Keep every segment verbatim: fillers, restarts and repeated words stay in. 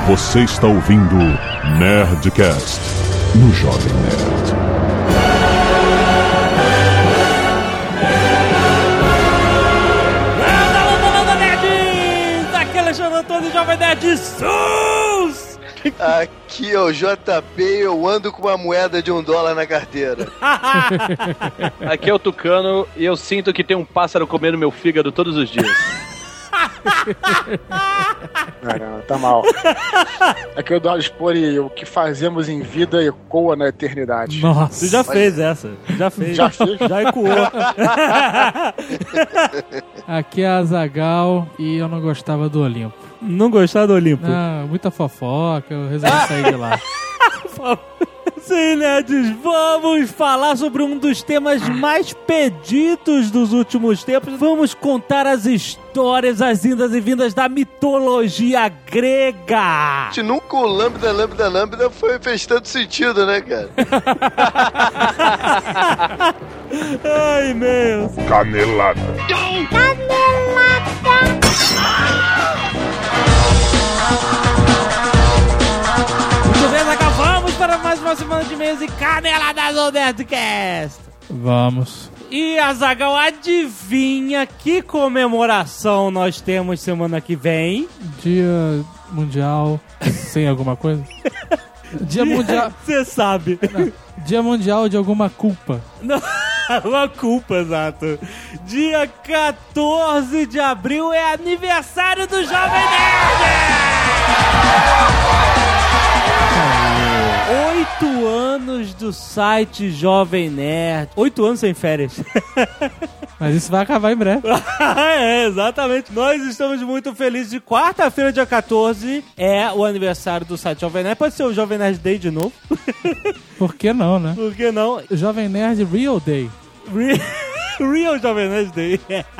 Você está ouvindo Nerdcast no Jovem Nerd. Todo Jovem Nerd Sus! Aqui é o J P e eu ando com uma moeda de um dólar na carteira. Aqui é o Tucano e eu sinto que tem um pássaro comendo meu fígado todos os dias. Caramba, tá mal. Aqui é o Eduardo Spor e o que fazemos em vida ecoa na eternidade. Nossa, você já Mas... fez essa. Já fez. Já fez. Já ecoou. Aqui é a Azaghal e eu não gostava do Olimpo. Não gostava do Olimpo? Não, muita fofoca, eu resolvi sair de lá. Sim, nerds, vamos falar sobre um dos temas mais pedidos dos últimos tempos. Vamos contar as histórias, as indas e vindas da mitologia grega. De nunca o lambda, lambda, lambda foi, fez tanto sentido, né, cara? Ai, meu. Canelada. Canelada. Muito bem, acabamos para mais uma semana de mês e caneladas do Nerdcast. Vamos. E Azaghal, adivinha que comemoração nós temos semana que vem? Dia Mundial sem alguma coisa? Dia Mundial... Você sabe. Não. Dia Mundial de alguma culpa. Não, uma culpa, exato. Dia quatorze de abril é aniversário do Jovem Nerd! Oito anos do site Jovem Nerd. Oito anos sem férias. Mas isso vai acabar em breve. É, exatamente. Nós estamos muito felizes de quarta-feira, dia quatorze, é o aniversário do site Jovem Nerd. Pode ser o Jovem Nerd Day de novo. Por que não, né? Por que não? Jovem Nerd Real Day. Real... Real Jovem Nerd Day.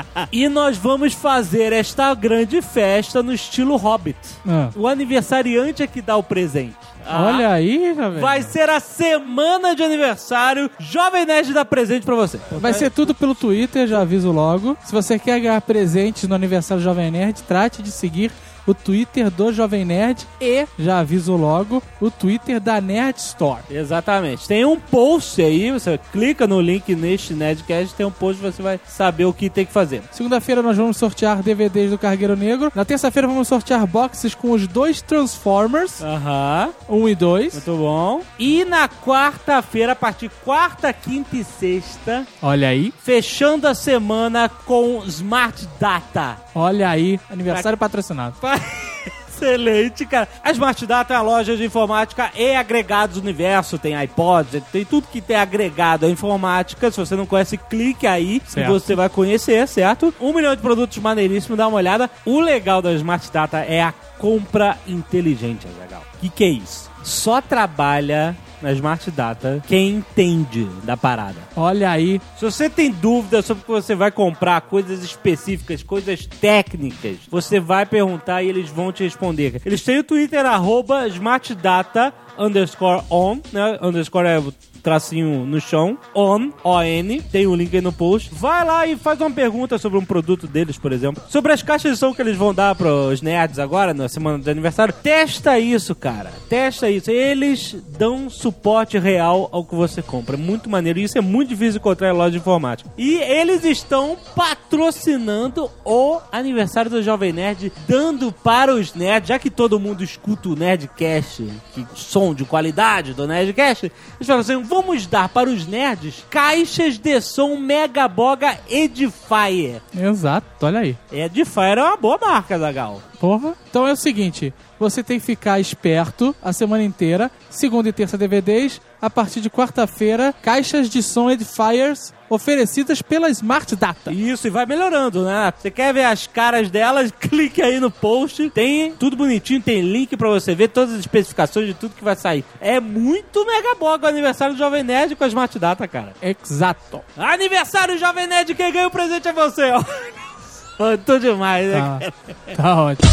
E nós vamos fazer esta grande festa no estilo Hobbit. Ah. O aniversariante é que dá o presente. Ah, olha aí, Jovem. Vai ser a semana de aniversário. Jovem Nerd dá presente pra você. Vai ser tudo pelo Twitter, já aviso logo. Se você quer ganhar presentes no aniversário do Jovem Nerd, trate de seguir o Twitter do Jovem Nerd e, já aviso logo, o Twitter da Nerd Store. Exatamente. Tem um post aí, você clica no link neste Nerdcast, tem um post e você vai saber o que tem que fazer. Segunda-feira nós vamos sortear D V Ds do Cargueiro Negro. Na terça-feira vamos sortear boxes com os dois Transformers. Aham. Um e dois. Muito bom. E na quarta-feira, a partir de quarta, quinta e sexta... Olha aí. Fechando a semana com Smart Data. Olha aí. Aniversário pra... patrocinado. Excelente, cara. A Smart Data é uma loja de informática e agregados do universo. Tem iPods, tem tudo que tem agregado à informática. Se você não conhece, clique aí certo. E você vai conhecer, certo? Um milhão de produtos maneiríssimos, dá uma olhada. O legal da Smart Data é a compra inteligente, Azaghal. O que, que é isso? Só trabalha na Smart Data quem entende da parada. Olha aí. Se você tem dúvida sobre o que você vai comprar, coisas específicas, coisas técnicas, você vai perguntar e eles vão te responder. Eles têm o Twitter, arroba smartdata underscore on, né? Underscore é tracinho no chão, on, O N, tem um link aí no post. Vai lá e faz uma pergunta sobre um produto deles, por exemplo. Sobre as caixas de som que eles vão dar pros nerds agora, na semana de aniversário. Testa isso, cara. Testa isso. Eles dão suporte real ao que você compra. É muito maneiro. E isso é muito difícil de encontrar em loja de informática. E eles estão patrocinando o aniversário do Jovem Nerd, dando para os nerds, já que todo mundo escuta o Nerdcast, que som de qualidade do Nerdcast, eles falam assim, vamos dar para os nerds caixas de som Megaboga Edifier. Exato, olha aí. Edifier é uma boa marca, Azaghal. Porra. Então é o seguinte, você tem que ficar esperto a semana inteira, segunda e terça D V Ds, a partir de quarta-feira, caixas de som Edifiers oferecidas pela Smart Data. Isso, e vai melhorando, né? Você quer ver as caras delas? Clique aí no post. Tem tudo bonitinho, tem link pra você ver todas as especificações de tudo que vai sair. É muito megaboga o aniversário do Jovem Nerd com a Smart Data, cara. Exato. Aniversário Jovem Nerd, quem ganha o presente é você, ó. Oh, tô demais, né, tá, cara? Tá ótimo.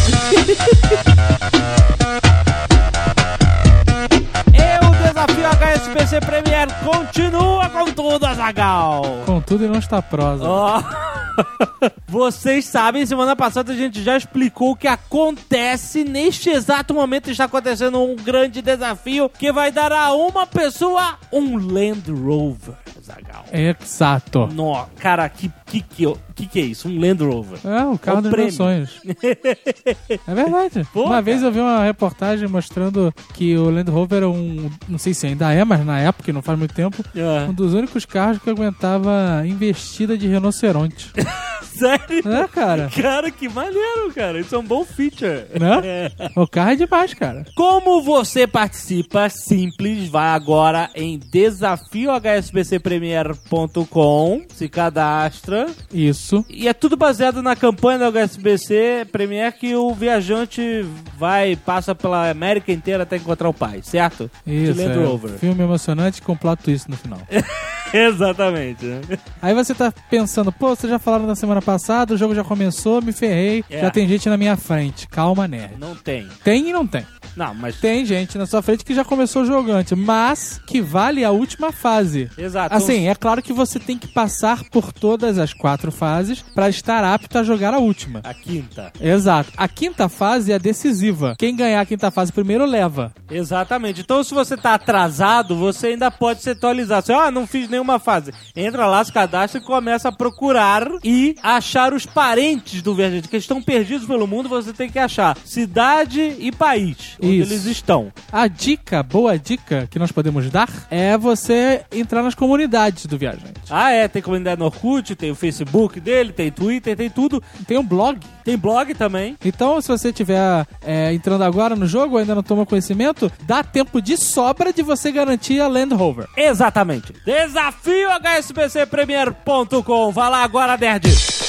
E o desafio H S P C Premier continua com tudo, Azaghal. Com tudo e não está prosa. Oh. Vocês sabem, semana passada a gente já explicou o que acontece. Neste exato momento está acontecendo um grande desafio que vai dar a uma pessoa um Land Rover. Zagal. Exato. No, cara, que que, que que que é isso? Um Land Rover. É, o carro É um dos prêmio. meus sonhos. É verdade. Pô, uma cara. vez eu vi uma reportagem mostrando que o Land Rover é um... Não sei se ainda é, mas na época, não faz muito tempo, É. um dos únicos carros que aguentava investida de rinoceronte. Sério? É, cara. Cara, que maneiro, cara. Isso é um bom feature. Né? O carro é demais, cara. Como você participa? Simples, vai agora em desafio h s b c premier ponto com, se cadastra. Isso. E é tudo baseado na campanha da H S B C Premier que o viajante vai, passa pela América inteira até encontrar o pai, certo? Isso, De Land é. Rover. Filme emocionante com plot twist no final. Exatamente. Né? Aí você tá pensando, pô, vocês já falaram na semana passada, o jogo já começou, me ferrei, É. já tem gente na minha frente. Calma, nerd. Não tem. Tem e não tem. Não, mas... Tem gente na sua frente que já começou o jogo antes, mas que vale a última fase. Exato. Assim, é claro que você tem que passar por todas as quatro fases pra estar apto a jogar a última. A quinta. Exato. A quinta fase é decisiva. Quem ganhar a quinta fase primeiro leva. Exatamente. Então, se você tá atrasado, você ainda pode se atualizar. Você, ah, não fiz nenhuma fase. Entra lá, se cadastra e começa a procurar e achar os parentes do viajante, que estão perdidos pelo mundo. Você tem que achar cidade e país onde Isso. eles estão. A dica, boa dica que nós podemos dar é você entrar nas comunidades do viajante. Ah, é. Tem comunidade no Orkut, tem o Facebook dele, tem Twitter, tem tudo. Tem um blog. Tem blog também. Então, se você estiver é, entrando agora no jogo, ainda não tomou conhecimento, dá tempo de sobra de você garantir a Land Rover. Exatamente. Desafio h s b c premier ponto com. Vai lá agora, nerd.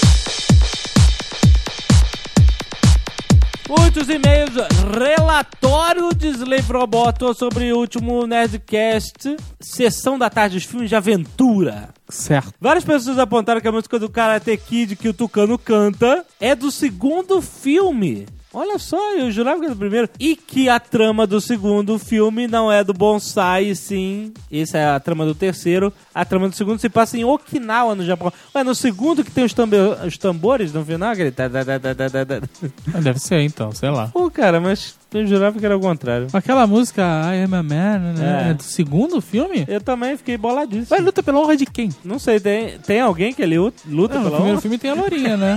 Muitos e-mails. Relatório de Slave Roboto sobre o último Nerdcast. Sessão da tarde, os filmes de aventura. Certo. Várias pessoas apontaram que a música do Karate Kid que o Tucano canta é do segundo filme. Olha só, eu jurava que era do primeiro. E que a trama do segundo filme não é do Bonsai, sim. Essa é a trama do terceiro. A trama do segundo se passa em Okinawa, no Japão. Ué, no segundo que tem os, tambe- os tambores no final, aquele... tá, tá, tá, tá, tá, tá, tá. Deve ser então, sei lá. Pô, cara, mas eu jurava que era o contrário. Aquela música I Am a Man, né? É. É do segundo filme? Eu também fiquei boladíssimo. Vai, luta pela honra de quem? Não sei, tem, tem alguém que ele luta, luta Não, no pela primeiro honra? filme tem a Lourinha, né?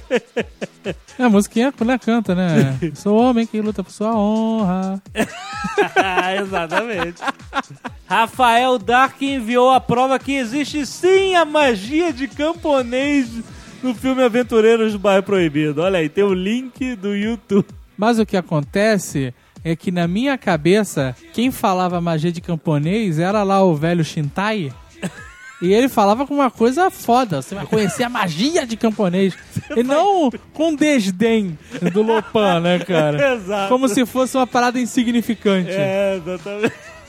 É, a musiquinha né, canta, né? Sou homem que luta por sua honra. Exatamente. Rafael Dark enviou a prova que existe sim a magia de camponês no filme Aventureiros do Bairro Proibido. Olha aí, tem o link do YouTube. Mas o que acontece é que na minha cabeça, quem falava magia de camponês era lá o velho Shintai. E ele falava com uma coisa foda. Você vai conhecer a magia de camponês. E não com desdém do Lopan, né, cara? Exato. Como se fosse uma parada insignificante. É, exatamente.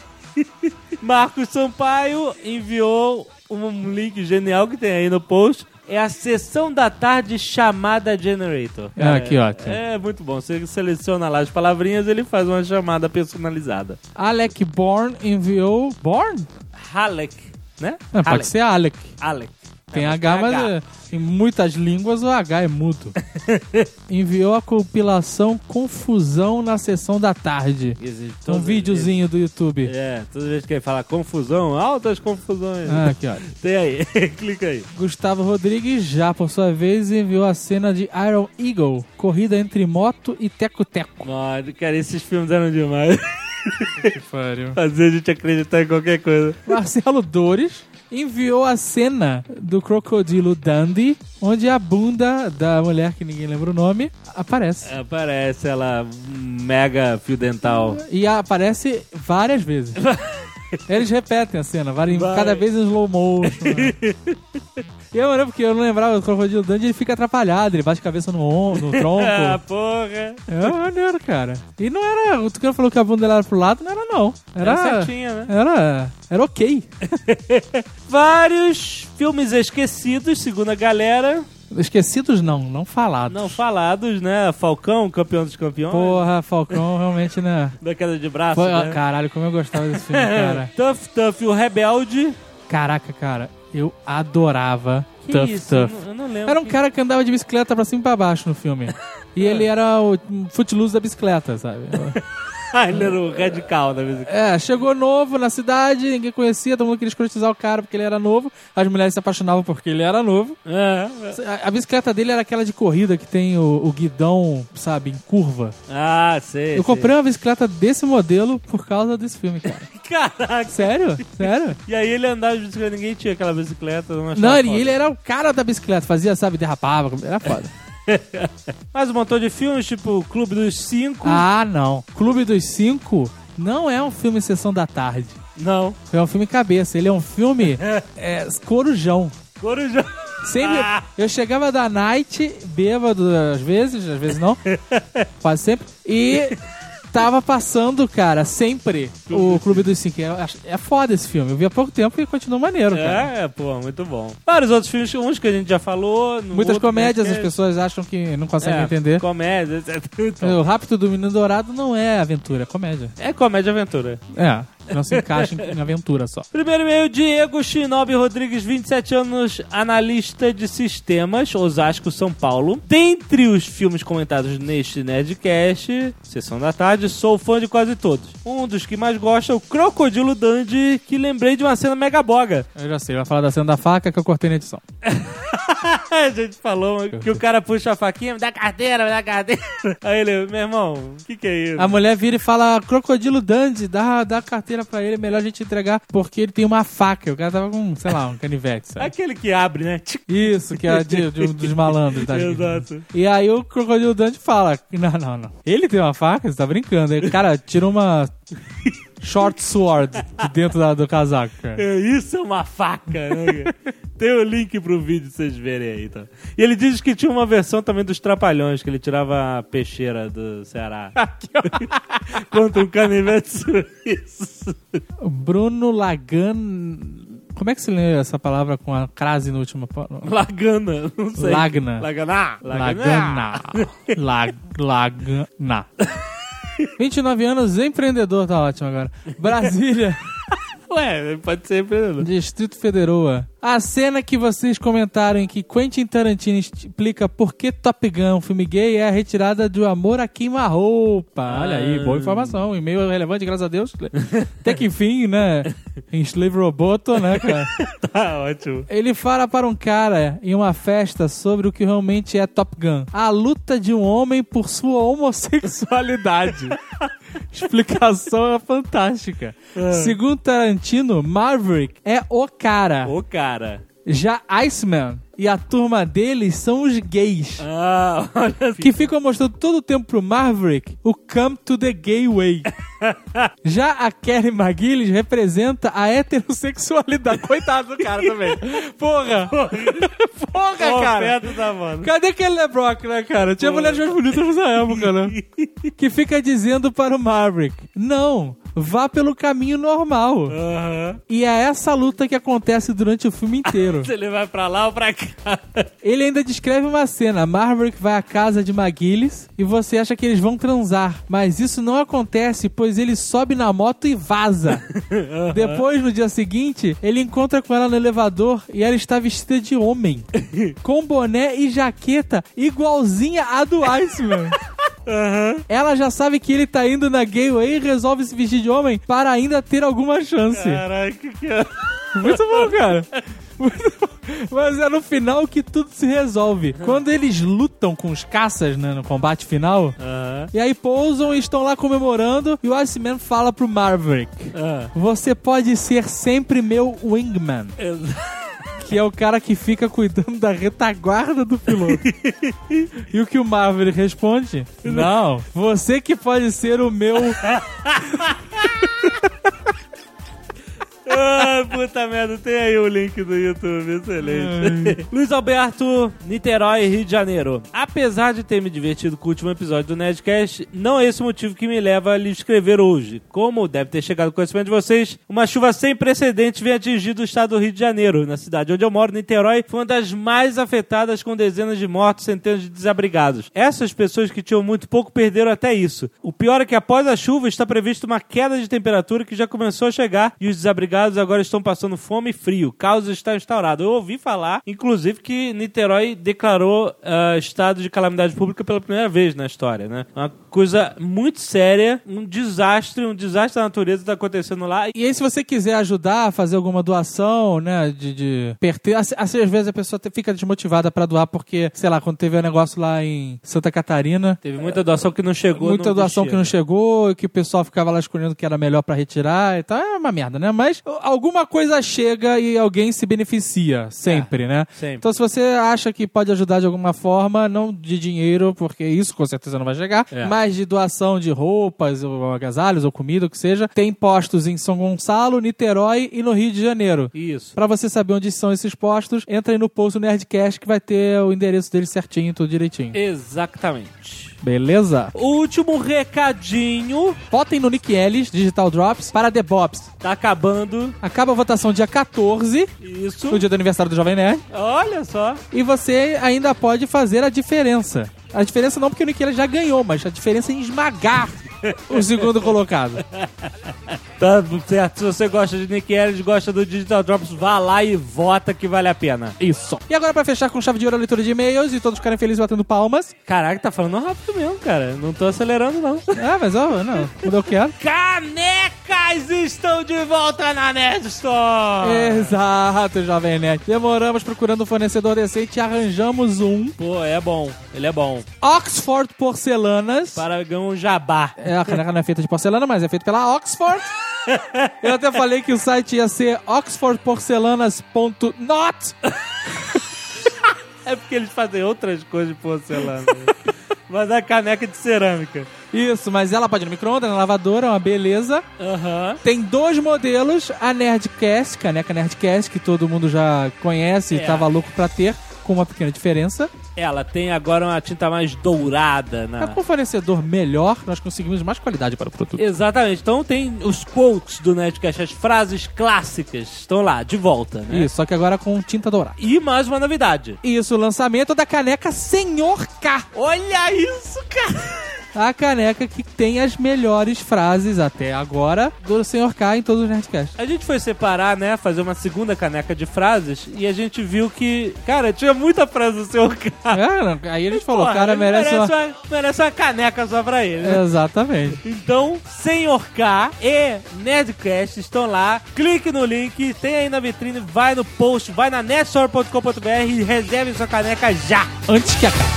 Marcos Sampaio enviou um link genial que tem aí no post. É a sessão da tarde chamada Generator. Ah, que ótimo. É muito bom. Você seleciona lá as palavrinhas, ele faz uma chamada personalizada. Alec Bourne enviou... Bourne? Halleck, né? Não, pode Halleck. ser Alec. Alec. Tem É, H, mas H. é, em muitas línguas o H é mudo. Enviou a compilação Confusão na Sessão da Tarde. Existe Um todo- videozinho do YouTube. É, toda vez que ele fala confusão, altas confusões. Ah, aqui, olha. Tem aí, clica aí. Gustavo Rodrigues, já por sua vez, enviou a cena de Iron Eagle, corrida entre moto e teco-teco. Mano, cara, esses filmes eram demais. Que pariu. Fazer a gente acreditar em qualquer coisa. Marcelo Dores enviou a cena do Crocodilo Dundee, onde a bunda da mulher, que ninguém lembra o nome, aparece. Aparece ela, um mega fio dental. E aparece várias vezes. Eles repetem a cena, várias- Vai. cada vez em slow motion. Né? E eu lembro porque eu não lembrava do Crocodilo Dundee, ele fica atrapalhado, ele bate a cabeça no, on, no tronco. Ah, porra. É maneiro, cara. E não era. O Tucano falou que a bunda dela era pro lado, não era, não. Era. Era certinha, né? Era. Era ok. Vários filmes esquecidos, segundo a galera. Esquecidos não, não falados. Não falados, né? Falcão, campeão dos campeões. Porra, Falcão, realmente, né? Da queda de braço, Foi, né? ah, caralho, como eu gostava desse filme, cara. Tough Tough, o Rebelde. Caraca, cara, eu adorava Que Tough, isso? Tough. Eu não, eu não lembro. Era um que- cara que andava de bicicleta pra cima e pra baixo no filme. E ele era o footloose da bicicleta, sabe? Ah, ele era o radical da música. É, chegou novo na cidade, ninguém conhecia, todo mundo queria escrotizar o cara porque ele era novo. As mulheres se apaixonavam porque ele era novo. É. A, a bicicleta dele era aquela de corrida que tem o, o guidão, sabe, em curva. Ah, sei. Eu comprei uma bicicleta desse modelo por causa desse filme, cara. Caraca. Sério? Sério? E aí ele andava de bicicleta, ninguém tinha aquela bicicleta. Não, achava Não, ele, foda. ele era o cara da bicicleta, fazia, sabe, derrapava, era foda. Mais um montão de filmes, tipo Clube dos Cinco. Ah, não. Clube dos Cinco não é um filme Sessão da Tarde. Não. É um filme cabeça. Ele é um filme é, corujão. Corujão. Sempre, eu chegava da night, bêbado às vezes, às vezes não, quase sempre, e tava passando, cara, sempre o Clube dos Cinco. É, é foda esse filme. Eu vi há pouco tempo e continua maneiro, cara. É, pô, muito bom. Vários outros filmes, uns que a gente já falou. no Muitas outro comédias, as podcast. pessoas acham que não conseguem É, entender. Comédias, etcétera. O Rápido do Menino Dourado não é aventura, é comédia. É comédia aventura. É, não se encaixa em, em aventura só. Primeiro e-mail, Diego Shinobi Rodrigues, vinte e sete anos, analista de sistemas, Osasco, São Paulo. Dentre os filmes comentados neste Nerdcast, Sessão da Tarde, sou fã de quase todos. Um dos que mais gosto é o Crocodilo Dundee, que lembrei de uma cena mega boga. Eu já sei, vai falar da cena da faca que eu cortei na edição. A gente falou que o cara puxa a faquinha, me dá carteira, me dá carteira. Aí ele, meu irmão, o que que é isso? A mulher vira e fala, Crocodilo Dundee, dá, dá a carteira pra ele, é melhor a gente entregar porque ele tem uma faca. O cara tava com, sei lá, um canivete, sabe? Aquele que abre, né? Tchic. Isso, que é de, de um dos malandros. Tá? Exato. E aí o Crocodilo Dundee fala, não, não, não. Ele tem uma faca? Você tá brincando. Aí o cara tira uma short sword de dentro da, do casaco, cara. É, isso é uma faca, né? Tem o link pro vídeo pra vocês verem aí, então. E ele diz que tinha uma versão também dos Trapalhões, que ele tirava a peixeira do Ceará. Contra um canivete suíço. Bruno Lagan... Como é que se lê essa palavra com a crase no último... Lagana, não sei. Lagna. Lagana. Lagana. Lag, Lagana. vinte e nove anos, empreendedor, tá ótimo agora. Brasília. Ué, pode ser empreendedor. Distrito Federal. A cena que vocês comentaram em que Quentin Tarantino explica por que Top Gun, um filme gay, é a retirada do amor a queima-roupa. Ah. Olha aí, boa informação. E-mail relevante, graças a Deus. Até que enfim, né? Em Slave Roboto, né, cara? Tá ótimo. Ele fala para um cara em uma festa sobre o que realmente é Top Gun. A luta de um homem por sua homossexualidade. Explicação é fantástica. Ah. Segundo Tarantino, Maverick é o cara. O cara. Já Iceman e a turma deles são os gays. Ah, olha Que ficam mostrando todo o tempo pro Maverick o Come to the Gay Way. Já a Kelly McGillis representa a heterossexualidade. Coitado do cara também. Porra! Porra, cara! Da mano. Cadê aquele LeBrock, né, cara? Tinha mulheres mais bonitas nessa época, né? Que fica dizendo para o Maverick, não, vá pelo caminho normal. Aham. E é essa luta que acontece durante o filme inteiro. Se ele vai pra lá ou pra cá. Ele ainda descreve uma cena. Maverick vai à casa de McGillis e você acha que eles vão transar. Mas isso não acontece, pois ele sobe na moto e vaza. Uhum. Depois, no dia seguinte, ele encontra com ela no elevador e ela está vestida de homem. Com boné e jaqueta igualzinha a do Iceman. Uhum. Ela já sabe que ele tá indo na gay way e resolve se vestir de homem para ainda ter alguma chance. Caraca, que... Muito bom, cara. Muito bom. Mas é no final que tudo se resolve. Quando eles lutam com os caças, né, no combate final, Uhum. e aí pousam e estão lá comemorando, e o Iceman fala pro Maverick, Uhum. você pode ser sempre meu wingman. Que é o cara que fica cuidando da retaguarda do piloto. E o que o Maverick responde? Não, você que pode ser o meu... Ah, puta merda, tem aí o link do YouTube, excelente. Luiz Alberto, Niterói, Rio de Janeiro. Apesar de ter me divertido com o último episódio do Nerdcast, não é esse o motivo que me leva a lhe escrever hoje. Como deve ter chegado ao conhecimento de vocês, uma chuva sem precedentes vem atingir o estado do Rio de Janeiro. Na cidade onde eu moro, Niterói, foi uma das mais afetadas, com dezenas de mortos, centenas de desabrigados. Essas pessoas que tinham muito pouco perderam até isso. O pior é que após a chuva está prevista uma queda de temperatura que já começou a chegar e os desabrigados estados agora estão passando fome e frio. Caos está instaurado. Eu ouvi falar, inclusive, que Niterói declarou uh, estado de calamidade pública pela primeira vez na história, né? Uma coisa muito séria, um desastre, um desastre da natureza está acontecendo lá. E aí, se você quiser ajudar a fazer alguma doação, né, de, de perter... Assim, às vezes a pessoa fica desmotivada pra doar porque, sei lá, quando teve um negócio lá em Santa Catarina... Teve muita doação que não chegou. Muita doação que não chegou, que o pessoal ficava lá escolhendo o que era melhor pra retirar e tal. É uma merda, né? Mas alguma coisa chega e alguém se beneficia, sempre, é, né? Sempre. Então, se você acha que pode ajudar de alguma forma, não de dinheiro, porque isso com certeza não vai chegar, é. mas de doação de roupas, ou agasalhos, ou comida, o que seja, tem postos em São Gonçalo, Niterói e no Rio de Janeiro. Isso. Pra você saber onde são esses postos, entra aí no post do Nerdcast que vai ter o endereço dele certinho, tudo direitinho. Exatamente. Beleza? Último recadinho. Votem no Nick Ellis, Digital Drops, para The Bobs. Tá acabando. Acaba a votação dia catorze. Isso. No dia do aniversário do Jovem Nerd. Olha só. E você ainda pode fazer a diferença. A diferença não porque o Nick Ellis já ganhou, mas a diferença é em esmagar o segundo colocado. Tá certo. Se você gosta de Nick Ellis, gosta do Digital Drops, vá lá e vota que vale a pena. Isso. E agora, pra fechar com chave de ouro a leitura de e-mails e todos ficarem felizes batendo palmas. Caraca, tá falando rápido mesmo, cara. Não tô acelerando, não. Ah, mas ó, não. Quando eu quero. Canecas estão de volta na Nerd Store! Exato, Jovem Nerd. Demoramos procurando um fornecedor decente e arranjamos um. Pô, é bom. Ele é bom. Oxford Porcelanas. Para ganhar um jabá. É, a caneca não é feita de porcelana, mas é feita pela Oxford. Eu até falei que o site ia ser oxford porcelanas ponto not. É porque eles fazem outras coisas de porcelana. Mas é caneca de cerâmica. Isso, mas ela pode ir no micro-ondas, na lavadora, é uma beleza. Uhum. Tem dois modelos, a Nerdcast, caneca Nerdcast, que todo mundo já conhece e é. tava louco pra ter, com uma pequena diferença. Ela tem agora uma tinta mais dourada. Na... Mas com um fornecedor melhor, nós conseguimos mais qualidade para o produto. Exatamente. Então tem os quotes do Nerdcast, as frases clássicas estão lá, de volta, né? Isso, só que agora com tinta dourada. E mais uma novidade. Isso, o lançamento da caneca Senhor K. Olha isso, cara! A caneca que tem as melhores frases até agora do Senhor K em todos os Nerdcasts. A gente foi separar, né, fazer uma segunda caneca de frases e a gente viu que, cara, tinha muita frase do Senhor K. É, aí a gente falou, Porra, cara, merece, merece, uma... uma... merece uma caneca só pra ele, né? Exatamente. Então, Senhor K e Nerdcast estão lá. Clique no link, tem aí na vitrine, vai no post, vai na nerdstore ponto com ponto b r e reserve sua caneca já. Antes que acabe.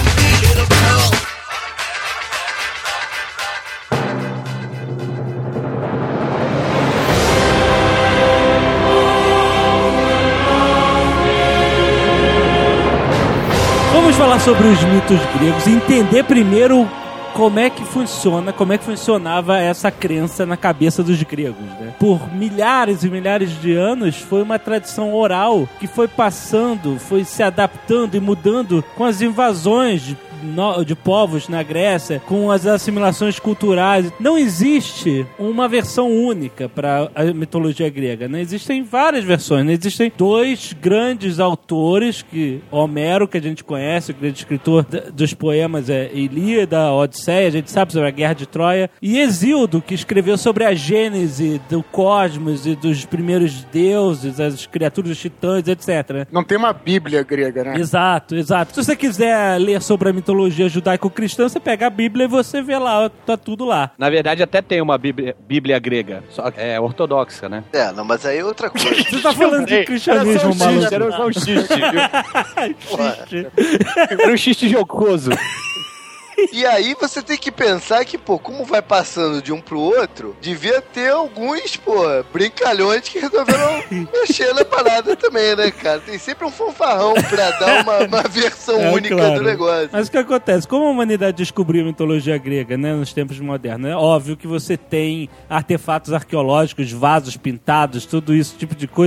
Vamos falar sobre os mitos gregos e entender primeiro como é que funciona, como é que funcionava essa crença na cabeça dos gregos, né? Por milhares e milhares de anos foi uma tradição oral que foi passando, foi se adaptando e mudando com as invasões de de povos na Grécia, com as assimilações culturais. Não existe uma versão única para a mitologia grega, né? Existem várias versões, né? Existem dois grandes autores, que Homero, que a gente conhece, o grande escritor dos poemas, é Ilíada, Odisseia, a gente sabe sobre a Guerra de Troia, e Hesíodo, que escreveu sobre a gênese do cosmos e dos primeiros deuses, as criaturas dos titãs, etcétera. Não tem uma Bíblia grega, né? Exato, exato. Se você quiser ler sobre a mitologia mitologia judaico-cristã, você pega a Bíblia e você vê lá, tá tudo lá. Na verdade, até tem uma Bíblia, Bíblia grega, só que é ortodoxa, né? É, não, mas aí é outra coisa. Você tá falando de cristianismo, maluco. Era só um xiste, viu? Xiste. Era um xiste jocoso. E aí você tem que pensar que, pô, como vai passando de um pro outro, devia ter alguns, pô, brincalhões que resolveram mexer na parada também, né, cara? Tem sempre um fanfarrão pra dar uma, uma versão é, única claro. do negócio. Mas o que acontece? Como a humanidade descobriu a mitologia grega, né, nos tempos modernos, é óbvio que você tem artefatos arqueológicos, vasos pintados, tudo isso, tipo de coisa,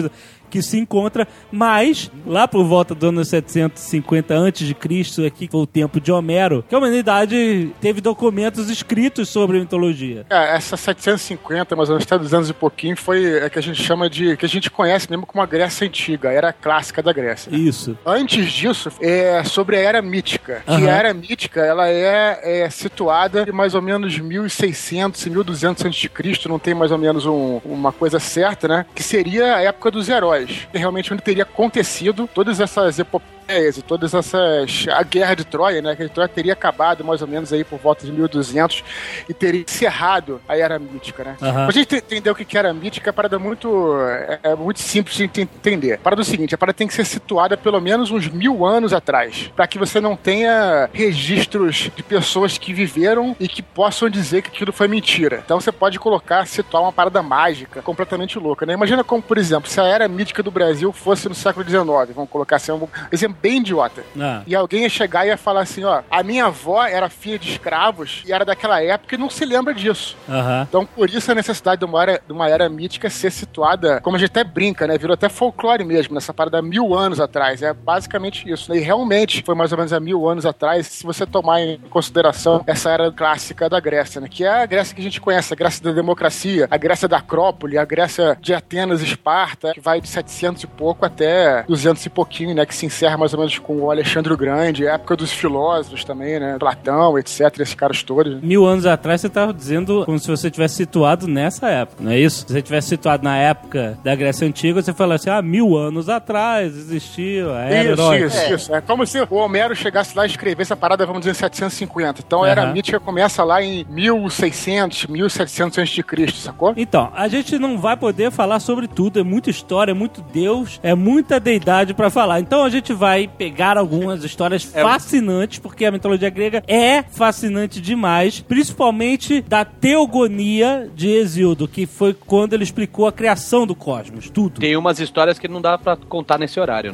que se encontra, mas lá por volta do ano setecentos e cinquenta antes de Cristo, aqui foi o tempo de Homero, que a humanidade teve documentos escritos sobre a mitologia. É, essa setecentos e cinquenta, mais ou menos, até dos anos e pouquinho, foi a que a gente chama de, que a gente conhece mesmo como a Grécia Antiga, a era clássica da Grécia. Né? Isso. Antes disso, é sobre a era mítica, que Uhum. a era mítica, ela é, é situada em mais ou menos mil e seiscentos e mil e duzentos antes de Cristo, não tem mais ou menos um, uma coisa certa, né? Que seria a época dos heróis, que realmente onde teria acontecido todas essas epopeias e todas essas... a guerra de Troia, né? Que a Troia teria acabado mais ou menos aí por volta de mil e duzentos e teria encerrado a era mítica, né? Uhum. Pra gente entender o que era mítica, é uma parada muito, é, é muito simples de entender. A parada é o seguinte, a parada tem que ser situada pelo menos uns mil anos atrás, para que você não tenha registros de pessoas que viveram e que possam dizer que aquilo foi mentira. Então você pode colocar, situar uma parada mágica, completamente louca, né? Imagina como, por exemplo, se a era mítica do Brasil fosse no século dezenove, vamos colocar assim, um exemplo bem idiota. Ah. E alguém ia chegar e ia falar assim, ó, a minha avó era filha de escravos e era daquela época e não se lembra disso. Uhum. Então, por isso a necessidade de uma, era, de uma era mítica ser situada, como a gente até brinca, né? Virou até folclore mesmo, nessa parada há mil anos atrás. É basicamente isso, né? E realmente foi mais ou menos há mil anos atrás, se você tomar em consideração essa era clássica da Grécia, né? Que é a Grécia que a gente conhece, a Grécia da democracia, a Grécia da Acrópole, a Grécia de Atenas e Esparta, que vai de setecentos e pouco até duzentos e pouquinho, né? Que se encerra mais ou menos com o Alexandre o Grande, a época dos filósofos também, né? Platão, etcétera, esses caras todos. Mil anos atrás você estava dizendo como se você tivesse situado nessa época, não é isso? Se você tivesse situado na época da Grécia Antiga, você fala assim, ah, mil anos atrás existiu a era Isso, heróica. isso, É. isso. É como se o Homero chegasse lá e escrevesse a parada, vamos dizer, em setecentos e cinquenta. Então a Aham. era mítica começa lá em mil e seiscentos, mil e setecentos antes de Cristo, sacou? Então, a gente não vai poder falar sobre tudo, é muita história, é muito Deus, é muita deidade pra falar. Então a gente vai pegar algumas histórias É. fascinantes, porque a mitologia grega é fascinante demais, principalmente da teogonia de Hesíodo, que foi quando ele explicou a criação do cosmos, tudo. Tem umas histórias que não dá pra contar nesse horário, né?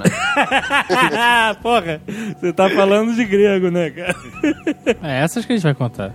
Porra, você tá falando de grego, né, cara? É essas que a gente vai contar.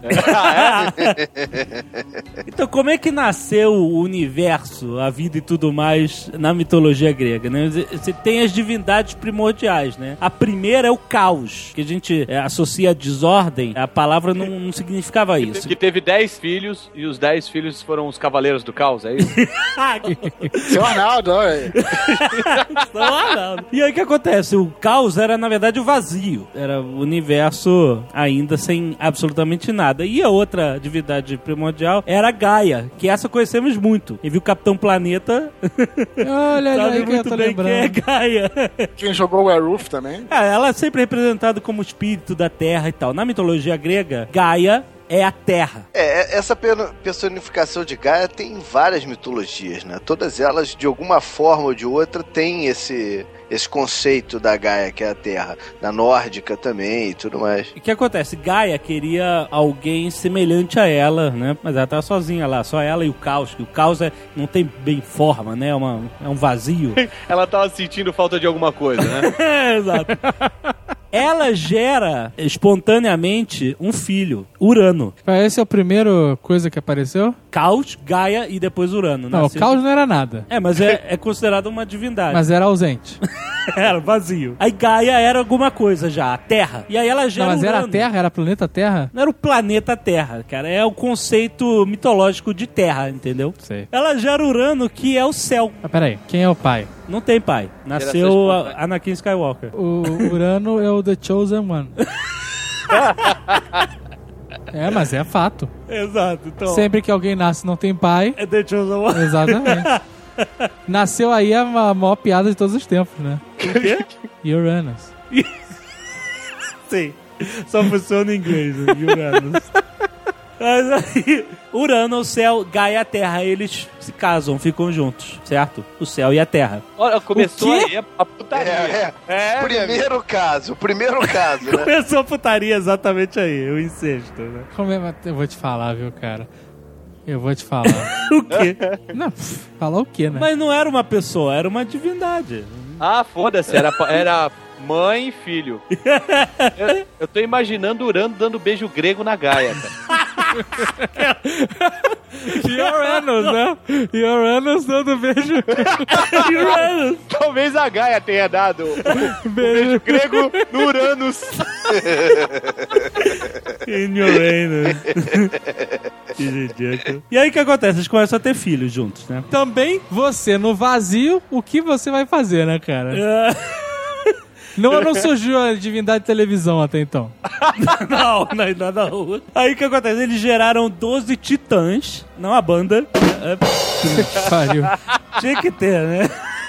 Então, como é que nasceu o universo, a vida e tudo mais na mitologia grega, né? Você tem as divindades primordiais, né? A primeira é o caos, que a gente é, associa a desordem. A palavra não, não significava isso. Que teve dez filhos e os dez filhos foram os cavaleiros do caos, é isso? Seu Arnaldo, olha. Não, não. E aí o que acontece? O caos era, na verdade, o vazio. Era o universo ainda sem absolutamente nada. E a outra divindade primordial era Gaia, que essa conhecemos muito. E viu o Capitão Planeta, Olha sabe aí que eu muito tô bem quem é lembrando. Gaia. Quem jogou o Werewolf também. Ah, ela é sempre representada como espírito da terra e tal. Na mitologia grega, Gaia é a terra. É, essa pe- personificação de Gaia tem em várias mitologias, né? Todas elas, de alguma forma ou de outra, têm esse, esse conceito da Gaia, que é a terra. Na nórdica também e tudo mais. E o que acontece? Gaia queria alguém semelhante a ela, né? Mas ela tava sozinha lá, só ela e o caos. Que o caos é, não tem bem forma, né? É, uma, é um vazio. Ela tava sentindo falta de alguma coisa, né? É, exato. Ela gera espontaneamente um filho, Urano. Esse é o primeiro coisa que apareceu? Caos, Gaia e depois Urano. Não, o Nasceu- caos não era nada, É, mas é, é considerado uma divindade. mas era ausente. Era vazio. Aí Gaia era alguma coisa já, a Terra. E aí ela gera Não, mas era a Urano. Terra, era planeta Terra? Não era o planeta Terra, cara. É o conceito mitológico de Terra, entendeu? Sei. Ela gera Urano, que é o céu. Mas peraí, quem é o pai? Não tem pai. Nasceu Geração a- espontânea. Anakin Skywalker. O Urano é o The Chosen One. É, mas é fato. Exato. Então, Sempre que alguém nasce e não tem pai, é The Chosen One. exatamente. Nasceu aí a ma- maior piada de todos os tempos, né? O quê? Uranus. Sim. Só funciona em inglês, né? Uranus. Mas aí, Urano, o céu, Gaia, a Terra, eles se casam, ficam juntos, certo? O céu e a Terra. Olha, começou O quê? aí a- a putaria. É, é. primeiro caso, primeiro caso, né? Começou a putaria exatamente aí, o incesto, né? Como é, mas eu vou te falar, viu, cara? Eu vou te falar. O quê? Não, pff, falar o quê, né? Mas não era uma pessoa, era uma divindade. Ah, foda-se, era, pa- era mãe e filho. Eu, eu tô imaginando Urano dando beijo grego na Gaia, cara. E Uranus, né? E Uranus dando beijo. Uranus. Talvez a Gaia tenha dado o Beijo. beijo grego no Uranus. In Uranus. Que ridículo. E aí o que acontece? Eles começam a ter filhos juntos, né? Também, você no vazio, o que você vai fazer, né, cara? Não, não surgiu a divindade de televisão até então. Não, não é nada rua. Aí o que acontece? Eles geraram doze titãs, não a banda. Pariu. Tinha que ter, né?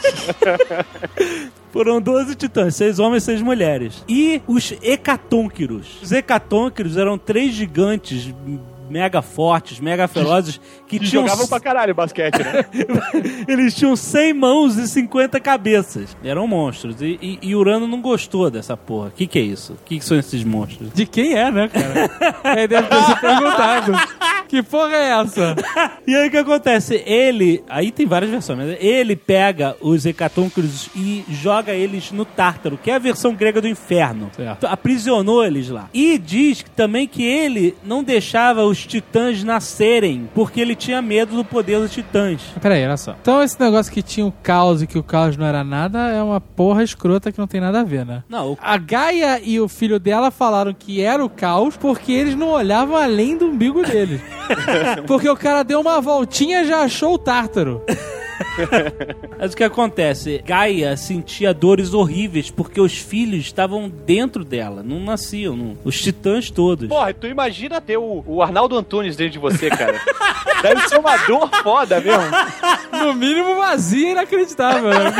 Foram doze titãs, seis homens e seis mulheres. E os hecatônquiros. Os hecatônquiros eram três gigantes mega fortes, mega ferozes, que Que tinham... jogavam pra caralho basquete, né? Eles tinham cem mãos e cinquenta cabeças. Eram monstros. E, e, e Urano não gostou dessa porra. O que que é isso? O que que são esses monstros? De quem é, né, cara? Ele deve ter se perguntado. Que porra é essa? E aí o que acontece? Ele... Aí tem várias versões, mas ele pega os hecatônquiros e joga eles no Tártaro, que é a versão grega do inferno. Certo. Aprisionou eles lá. E diz também que ele não deixava os titãs nascerem, porque ele tinha medo do poder dos titãs. Peraí, olha só. Então esse negócio que tinha o caos e que o caos não era nada é uma porra escrota que não tem nada a ver, né? Não, o... A Gaia e o filho dela falaram que era o caos porque eles não olhavam além do umbigo deles. Porque o cara deu uma voltinha e já achou o Tártaro. Mas o que acontece? Gaia sentia dores horríveis porque os filhos estavam dentro dela, não nasciam, não. Os titãs todos. Porra, tu imagina ter o, o Arnaldo Antunes dentro de você, cara. Deve ser uma dor foda mesmo. No mínimo vazia e inacreditável, né?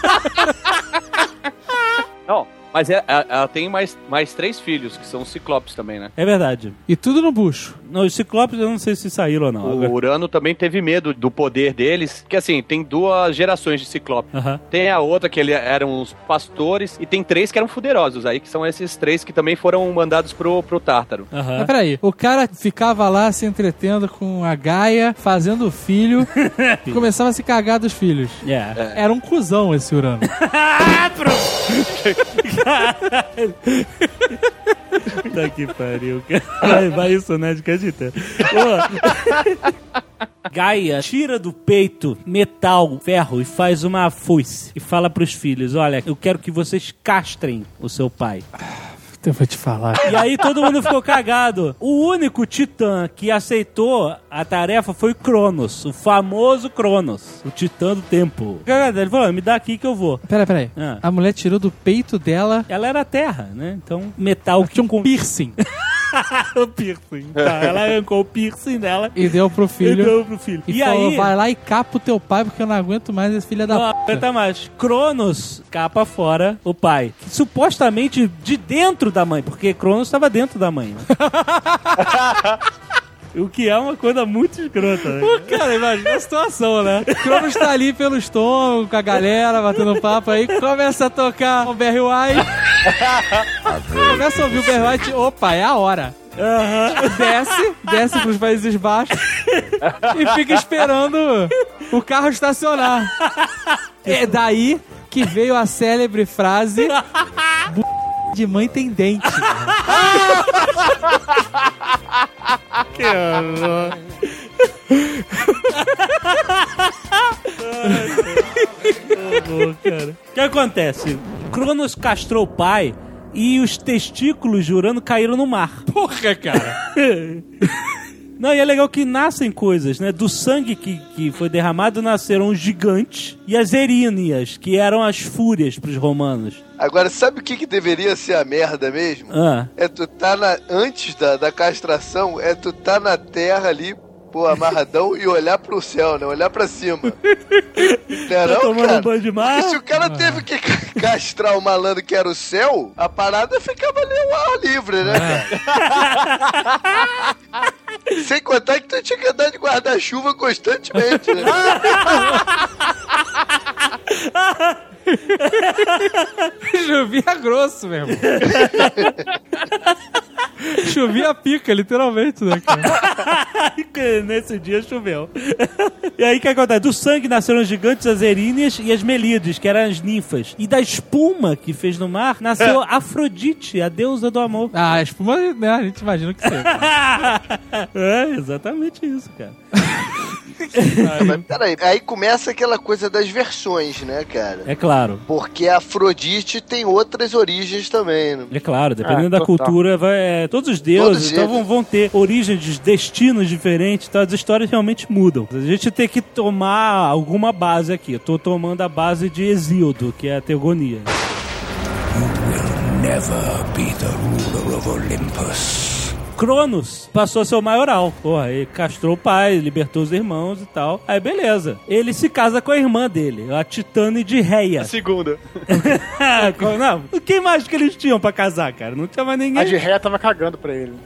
Não, mas é- ela, ela tem mais, mais três filhos, que são os ciclopes também, né? É verdade. E tudo no bucho. Não, os ciclopes eu não sei se saíram ou não. O Agora- Urano também teve medo do poder deles, que assim, tem duas gerações de ciclope. Aham. Tem a outra que ele eram os pastores, e tem três que eram fuderosos, aí que são esses três que também foram mandados pro, pro Tártaro. Aham. Mas peraí, o cara ficava lá se entretendo com a Gaia, fazendo filho, e começava a se cagar dos filhos. Yeah. Era um cuzão esse Urano. Ah, pronto! Caralho. Tá que pariu, cara. Vai, vai isso, né? De acredita. Gaia tira do peito metal, ferro e faz uma foice. E fala pros filhos, olha, eu quero que vocês castrem o seu pai. Eu vou te falar. E aí todo mundo ficou cagado. O único titã que aceitou a tarefa foi Cronos, o famoso Cronos, o titã do tempo. Ele falou, me dá aqui que eu vou. Peraí, peraí. Ah. A mulher tirou do peito dela. Ela era terra, né? Então, metal que Tinha um piercing. o piercing. Tá, ela arrancou o piercing dela E deu pro e filho. deu pro filho. E, E, falou, aí... vai lá e capa o teu pai porque eu não aguento mais esse filho da Não, p. aguenta mais. Cronos capa fora o pai. Supostamente de dentro da mãe, porque Cronos estava dentro da mãe. Né? O que é uma coisa muito escrota, né? Cara, imagina a situação, né? O Cronos tá ali pelo estômago, com a galera, batendo papo, aí começa a tocar o Barry White. Começa a ouvir o Barry White, opa, é a hora. Aham. Desce, desce pros Países Baixos e fica esperando o carro estacionar. É daí que veio a célebre frase: "B de mãe tem dente". Que horror. Que horror, cara. O que acontece? Cronos castrou o pai e os testículos de Urano caíram no mar. Porra, cara. Não, e é legal que nascem coisas, né? Do sangue que, que foi derramado nasceram os gigantes e as eríneas, que eram as fúrias pros romanos. Agora, sabe o que, que deveria ser a merda mesmo? Ah. É tu tá na, antes da, da castração, é tu tá na terra ali, pô, amarradão, e olhar pro céu, né? Olhar pra cima. Não é Tá não, tomando cara? um banho de mar? Porque se o cara teve que ca- castrar o malandro que era o céu, a parada ficava ali ao ar livre, né, cara? Sem contar que tu tinha que andar de guarda-chuva constantemente, né? Chovia grosso mesmo. Chovia a pica, literalmente, né, cara? Nesse dia choveu. E aí o que acontece? Do sangue nasceram os gigantes, as eríneas e as melíades, que eram as ninfas. E da espuma que fez no mar, nasceu Afrodite, a deusa do amor. Ah, a espuma, né, a gente imagina que seja. É, exatamente isso, cara. Mas peraí, aí começa aquela coisa das versões, né, cara? É claro. Porque a Afrodite tem outras origens também, né? É claro, dependendo Ah, da total. cultura, vai, é, todos os deuses Todos então, eles. vão, vão ter origens, destinos diferentes, então as histórias realmente mudam. A gente tem que tomar alguma base aqui. Eu tô tomando a base de Hesíodo, que é a teogonia. Never be the ruler of Olympus. Cronos passou a ser o maioral. Porra, ele castrou o pai, libertou os irmãos e tal. Aí, beleza. Ele se casa com a irmã dele, a Titane de Reia. A segunda. Não, quem mais que eles tinham pra casar, cara? Não tinha mais ninguém. A de ré tava cagando pra ele.